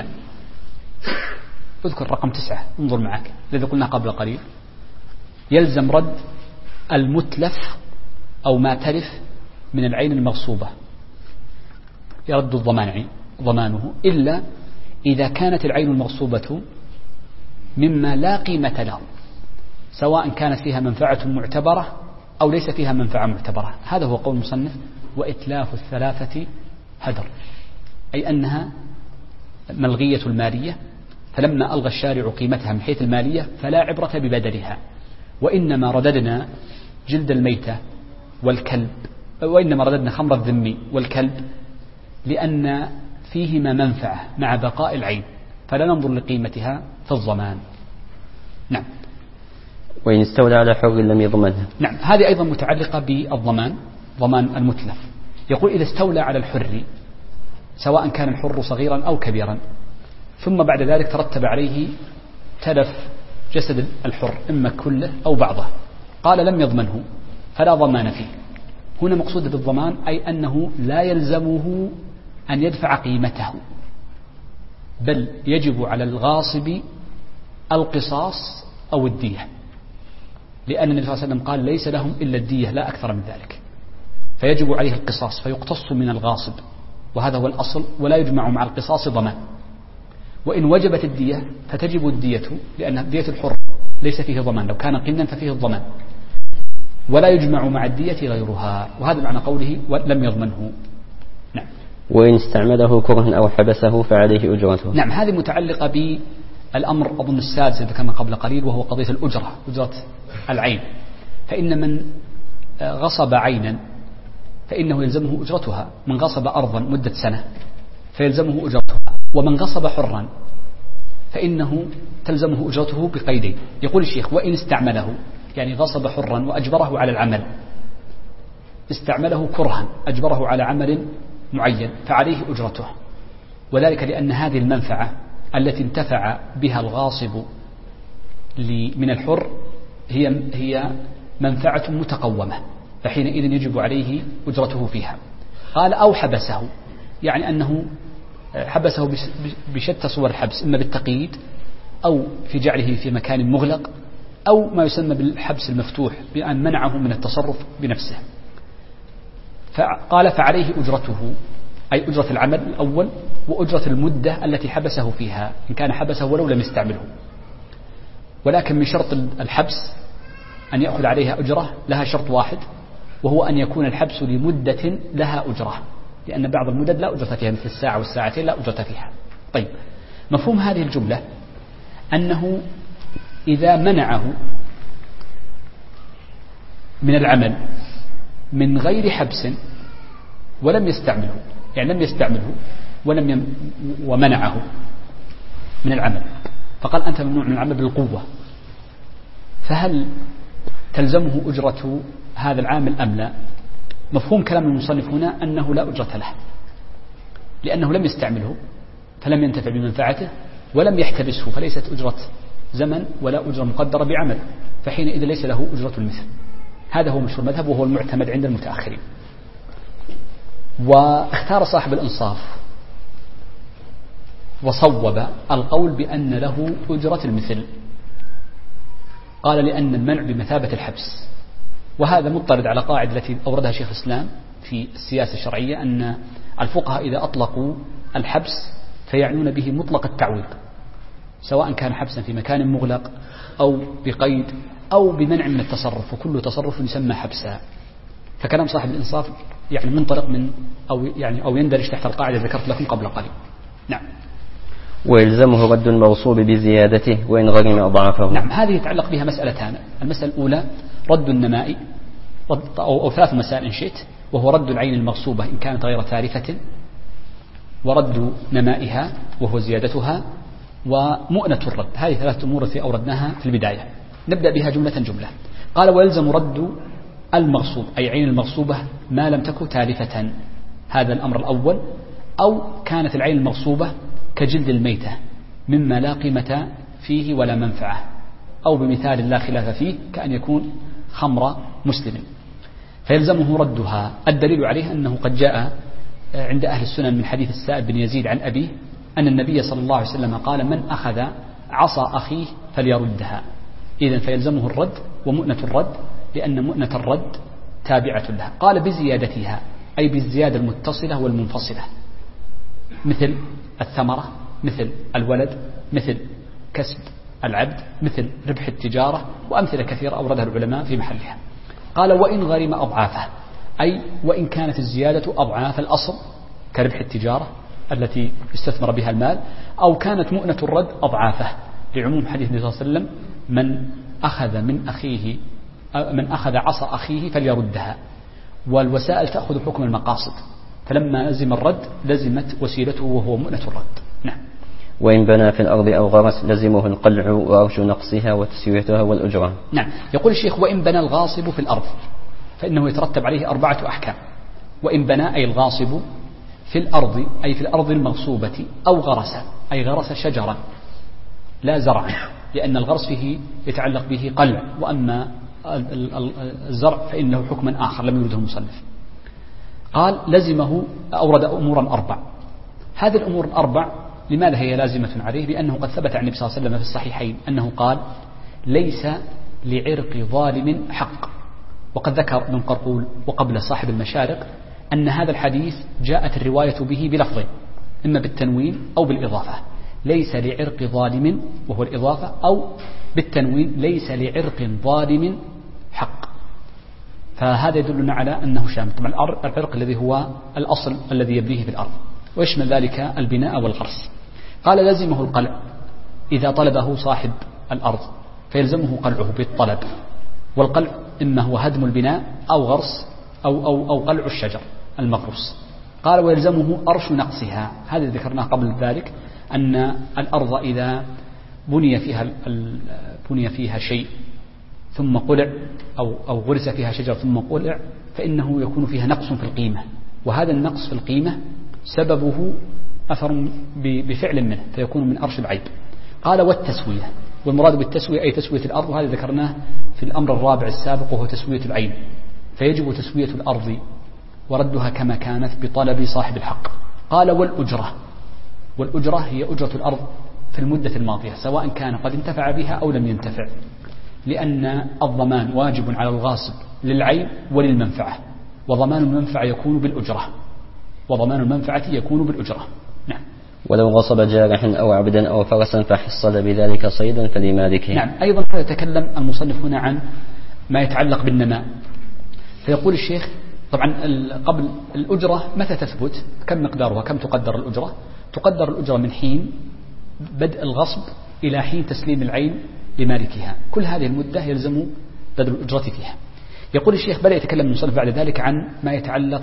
[SPEAKER 2] اذكر رقم 9، انظر معك الذي قلنا قبل قليل، يلزم رد المتلف أو ما تلف من العين المغصوبة، يرد ضمانه إلا إذا كانت العين المغصوبة مما لا قيمة له، سواء كانت فيها منفعة معتبرة أو ليس فيها منفعة معتبرة. هذا هو قول المصنف: وإتلاف الثلاثة هدر، أي أنها ملغية المالية، فلما ألغى الشارع قيمتها من حيث المالية فلا عبرة ببدلها، وإنما رددنا جلد الميتة والكلب، وإنما رددنا خمر الذم والكلب لأن فيهما منفعة مع بقاء العين، فلا ننظر لقيمتها في الضمان. نعم.
[SPEAKER 1] وإن استولى على حر لم يضمنها.
[SPEAKER 2] نعم، هذه أيضا متعلقة بالضمان، ضمان المتلف. يقول: إذا استولى على الحر، سواء كان الحر صغيرا أو كبيرا، ثم بعد ذلك ترتب عليه تلف جسد الحر إما كله أو بعضه، قال لم يضمنه فلا ضمان فيه. هنا مقصود بالضمان أي أنه لا يلزمه أن يدفع قيمته، بل يجب على الغاصب القصاص أو الدية، لأن النبي صلى الله عليه وسلم قال: ليس لهم إلا الدية لا أكثر من ذلك، فيجب عليه القصاص فيقتص من الغاصب، وهذا هو الأصل، ولا يجمع مع القصاص ضمان. وإن وجبت الدية فتجب الدية، لأن دية الحر ليس فيه ضمان، لو كان قنا ففيه الضمان، ولا يجمع مع الدية غيرها، وهذا معنى قوله ولم يضمنه. نعم.
[SPEAKER 1] وإن استعمله كره أو حبسه فعليه أجرته.
[SPEAKER 2] نعم، هذه متعلقة بالأمر أظن السادس ذكرنا قبل قليل، وهو قضية الأجرة، أجرة العين. فإن من غصب عينا فإنه يلزمه أجرتها، من غصب أرضا مدة سنة فيلزمه أجرتها، ومن غصب حرا فإنه تلزمه أجرته بقيدين. يقول الشيخ: وإن استعمله، يعني غصب حرا وأجبره على العمل، استعمله كرها أجبره على عمل معين فعليه أجرته، وذلك لأن هذه المنفعة التي انتفع بها الغاصب من الحر هي منفعة متقومة، فحينئذ يجب عليه أجرته فيها. قال: أو حبسه، يعني أنه حبسه بشتى صور الحبس، إما بالتقييد أو في جعله في مكان مغلق، أو ما يسمى بالحبس المفتوح بأن منعه من التصرف بنفسه. فقال: فعليه أجرته، أي أجرة العمل الأول وأجرة المدة التي حبسه فيها، إن كان حبسه ولو لم يستعمله. ولكن من شرط الحبس أن يأخذ عليها أجرة لها شرط واحد، وهو أن يكون الحبس لمدة لها أجرة، لأن بعض المدد لا أجرة فيها، مثل الساعة والساعتين لا أجرة فيها. طيب، مفهوم هذه الجملة أنه إذا منعه من العمل من غير حبس ولم يستعمله، يعني لم يستعمله ومنعه من العمل، فقال: أنت ممنوع من العمل بالقوة، فهل تلزمه أجرة هذا العامل أم لا؟ مفهوم كلام المصنف هنا أنه لا أجرة له، لأنه لم يستعمله فلم ينتفع بمنفعته، ولم يحتبسه فليست أجرة زمن ولا أجرة مقدرة بعمل، فحينئذ ليس له أجرة المثل. هذا هو مشهور المذهب وهو المعتمد عند المتأخرين. واختار صاحب الإنصاف وصوب القول بأن له أجرة المثل، قال: لأن المنع بمثابة الحبس. وهذا مضطرد على قاعدة التي أوردها شيخ الإسلام في السياسة الشرعية، أن الفقهاء إذا أطلقوا الحبس فيعنون به مطلق التعويض، سواء كان حبسا في مكان مغلق أو بقيد أو بمنع من التصرف، وكل تصرف يسمى حبسا. فكلام صاحب الإنصاف يعني منطلق من أو يندرج تحت القاعدة ذكرت لكم قبل قليل. نعم.
[SPEAKER 1] ويلزمه رد المغصوب بزيادته وإن غرم أضعافه.
[SPEAKER 2] نعم، هذه يتعلق بها مسألتان. المسألة الأولى رد النماء، أو 3 مسائل إن شئت، وهو رد العين المغصوبة إن كانت غير تارفة، ورد نمائها وهو زيادتها، ومؤنة الرد. هذه 3 أمور التي أوردناها في البداية. نبدأ بها جملة جملة. قال ويلزم رد المغصوب أي عين المغصوبة ما لم تكن تالفة، هذا الأمر الأول، أو كانت العين المغصوبة كجلد الميتة مما لا قيمة فيه ولا منفعة، أو بمثال لا خلاف فيه كأن يكون خمر مسلم، فيلزمه ردها. الدليل عليه أنه قد جاء عند أهل السنن من حديث السائب بن يزيد عن أبيه أن النبي صلى الله عليه وسلم قال من أخذ عصا أخيه فليردها. إذن فيلزمه الرد ومؤنة الرد، لأن مؤنة الرد تابعة لها. قال بزيادتها أي بالزيادة المتصلة والمنفصلة، مثل الثمرة، مثل الولد، مثل كسب العبد، مثل ربح التجارة، وأمثلة كثيرة أوردها العلماء في محلها. قال وإن غرم أضعافه أي وإن كانت الزيادة أضعاف الأصل كربح التجارة التي استثمر بها المال، أو كانت مؤنة الرد أضعافه، لعموم حديث النبي صلى الله عليه وسلم من أخذ عصا أخيه فليردها. والوسائل تأخذ حكم المقاصد، فلما لزم الرد لزمت وسيلته وهو مؤنة الرد. نعم.
[SPEAKER 1] وإن بنى في الأرض أو غرس لزمه القلع وأرش نقصها وتسويتها والأجرة.
[SPEAKER 2] نعم. يقول الشيخ وإن بنى الغاصب في الأرض فإنه يترتب عليه 4 أحكام. وإن بنى أي الغاصب في الأرض أي في الأرض المغصوبة، أو غرس أي غرس شجرا لا زرعا، لأن الغرس فيه يتعلق به قلع، وأما الزرع فإنه حكما آخر لم يرده المصنف. قال لزمه أورد أمورا 4. هذه الأمور 4 لماذا هي لازمة عليه؟ لأنه قد ثبت عن النبي صلى الله عليه وسلم في الصحيحين أنه قال ليس لعرق ظالم حق. وقد ذكر ابن قرقول وقبل صاحب المشارق أن هذا الحديث جاءت الرواية به بلفظين، إما بالتنوين أو بالإضافة، ليس لعرق ظالم وهو الإضافة، أو بالتنوين ليس لعرق ظالم حق. فهذا يدلنا على أنه شامل. طبعا العرق الذي هو الأصل الذي يبنيه في الأرض، ويشمل ذلك البناء والغرس. قال لزمه القلع إذا طلبه صاحب الأرض فيلزمه قلعه بالطلب، والقلع إما هو هدم البناء أو غرس أو قلع الشجر المغروس. قال ويلزمه أرش نقصها. هذا ذكرناه قبل ذلك أن الأرض إذا بني فيها شيء ثم قلع أو غرس فيها شجر ثم قلع فإنه يكون فيها نقص في القيمة، وهذا النقص في القيمة سببه أثر بفعل منه فيكون من أرش العيب. قال والتسوية، والمراد بالتسوية أي تسوية الأرض، وهذا ذكرناه في الأمر الرابع السابق وهو تسوية العين. فيجب تسوية الأرض وردها كما كانت بطلب صاحب الحق. قال والأجرة، والأجرة هي أجرة الأرض في المدة الماضية سواء كان قد انتفع بها أو لم ينتفع، لأن الضمان واجب على الغاصب للعين وللمنفعة، وضمان المنفعة يكون بالأجرة، وضمان المنفعة يكون بالأجرة. نعم.
[SPEAKER 1] ولو غصب جارحا أو عبدا أو فرسا فحصل بذلك صيدا فلمالكه.
[SPEAKER 2] نعم. أيضا هذا يتكلم المصنف هنا عن ما يتعلق بالنماء. فيقول الشيخ طبعا قبل الأجرة متى تثبت؟ كم مقدارها؟ كم تقدر الأجرة؟ تقدر الأجرة من حين بدء الغصب إلى حين تسليم العين لمالكها، كل هذه المدة يلزم بذل الأجرة فيها. يقول الشيخ بدأ يتكلم المصنف بعد ذلك عن ما يتعلق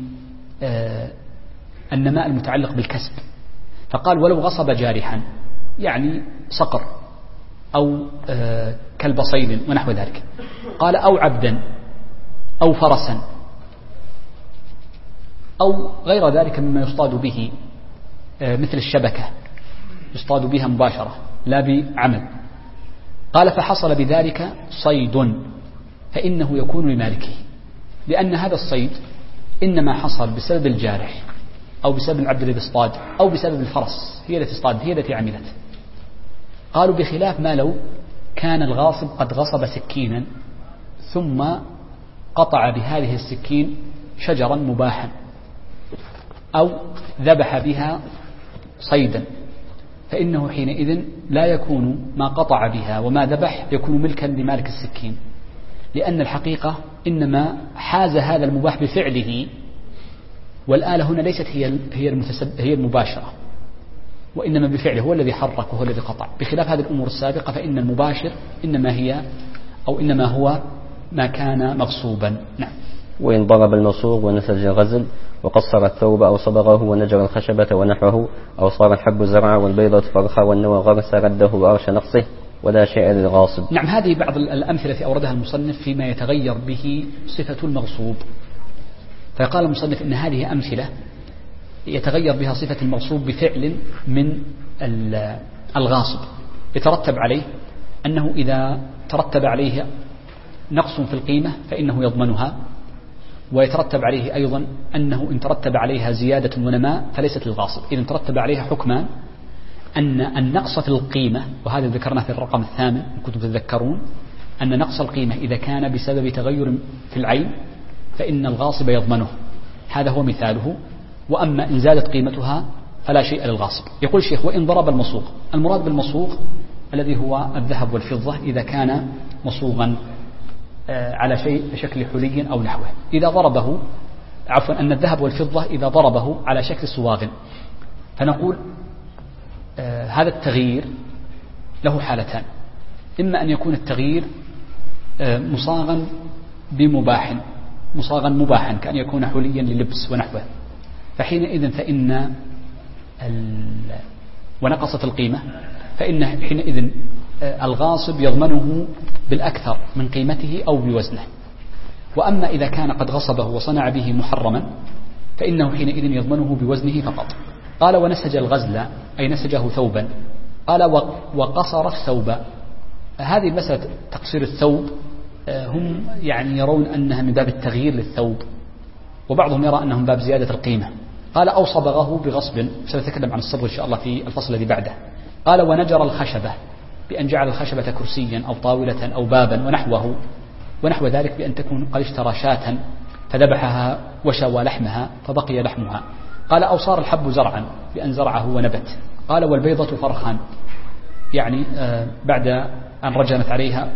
[SPEAKER 2] بالنماء المتعلق بالكسب. فقال ولو غصب جارحا يعني صقر أو كلب صيد ونحو ذلك. قال أو عبدا أو فرسا أو غير ذلك مما يصطاد به، مثل الشبكة يصطاد بها مباشرة لا بعمل. قال فحصل بذلك صيد فإنه يكون لمالكه، لأن هذا الصيد إنما حصل بسبب الجارح أو بسبب العبد الذي اصطاد أو بسبب الفرس هي التي اصطادت هي التي عملت. قالوا بخلاف ما لو كان الغاصب قد غصب سكينا ثم قطع بهذه السكين شجرا مباحا أو ذبح بها صيدا، فإنه حينئذ لا يكون ما قطع بها وما ذبح يكون ملكا لمالك السكين، لأن الحقيقة إنما حاز هذا المباح بفعله، والآلة هنا ليست هي المباشرة، وإنما بفعله هو الذي حرك وهو الذي قطع، بخلاف هذه الأمور السابقة فإن المباشر إنما هو ما كان مغصوبا. نعم.
[SPEAKER 1] وإن ضرب المصوغ ونسج الغزل وقصر الثوب أو صبغه ونجر الخشبة ونحوه أو صار الحب زرعا والبيضة فرخا والنوى غرس رده وأرش نقصه ولا شيء للغاصب.
[SPEAKER 2] نعم، هذه بعض الأمثلة التي أوردها المصنف فيما يتغير به صفة المغصوب. فقال المصنف إن هذه أمثلة يتغير بها صفة المغصوب بفعل من الغاصب، يترتب عليه أنه إذا ترتب عليه نقص في القيمة فإنه يضمنها، ويترتب عليه أيضا أنه إن ترتب عليها زيادة ونماء فليست للغاصب. إذا ترتب عليها حكمان: أن النقص في القيمة، وهذا ذكرنا في الرقم 8 إن كنتم تتذكرون، أن نقص القيمة إذا كان بسبب تغير في العين فإن الغاصب يضمنه، هذا هو مثاله. وأما إن زادت قيمتها فلا شيء للغاصب. يقول الشيخ: وإن ضرب المصوغ. المراد بالمصوغ الذي هو الذهب والفضة إذا كان مصوغا على شكل حلي أو نحوه. إذا ضربه، عفوا، أن الذهب والفضة إذا ضربه على شكل صواغ، فنقول هذا التغيير له حالتان: إما أن يكون التغيير مصاغا بمباح، مصاغا مباحا كأن يكون حليا للبس ونحوه، فحينئذ فإن ونقصت القيمة فإن حينئذ الغاصب يضمنه بالأكثر من قيمته أو بوزنه. وأما إذا كان قد غصبه وصنع به محرما فإنه حينئذ يضمنه بوزنه فقط. قال: ونسج الغزل، أي نسجه ثوبا. قال: وقصر الثوب. هذه مسألة تقصير الثوب هم يعني يرون أنها من باب التغيير للثوب، وبعضهم يرى أنها من باب زيادة القيمة. قال: أو صبغه بغصب. سنتكلم عن الصبغ إن شاء الله في الفصل الذي بعده. قال: ونجر الخشبة، بأن جعل الخشبة كرسيا أو طاولة أو بابا ونحو ذلك، بأن تكون قد اشترى شاة فذبحها وشوى لحمها فبقي لحمها. قال: أو صار الحب زرعا، بأن زرعه ونبت. قال: والبيضة فرخا، يعني بعد أن رجمت عليها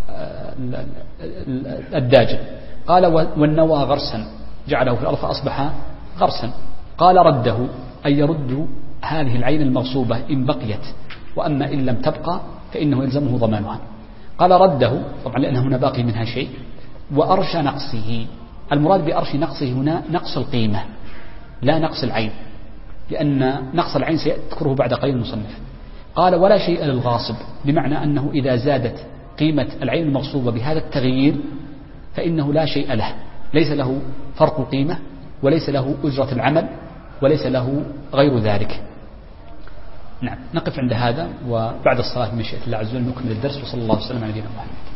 [SPEAKER 2] الداجن. قال: والنوى غرسا، جعله في الأرض فأصبح غرسا. قال: رده، أي يرد هذه العين المغصوبة إن بقيت، وأما إن لم تبقى فإنه يلزمه ضمانها. قال: رده، طبعا لأن هنا باقي منها شيء. وأرش نقصه، المراد بأرش نقصه هنا نقص القيمة لا نقص العين، لأن نقص العين سيذكره بعد قليل المصنف. قال: ولا شيء للغاصب، بمعنى أنه إذا زادت قيمة العين المغصوبة بهذا التغيير فإنه لا شيء له، ليس له فرق قيمة، وليس له أجرة العمل، وليس له غير ذلك. نعم، نقف عند هذا، وبعد الصلاة بمشيئة الله عز وجل نكمل الدرس. وصلى الله وسلم على نبينا محمد.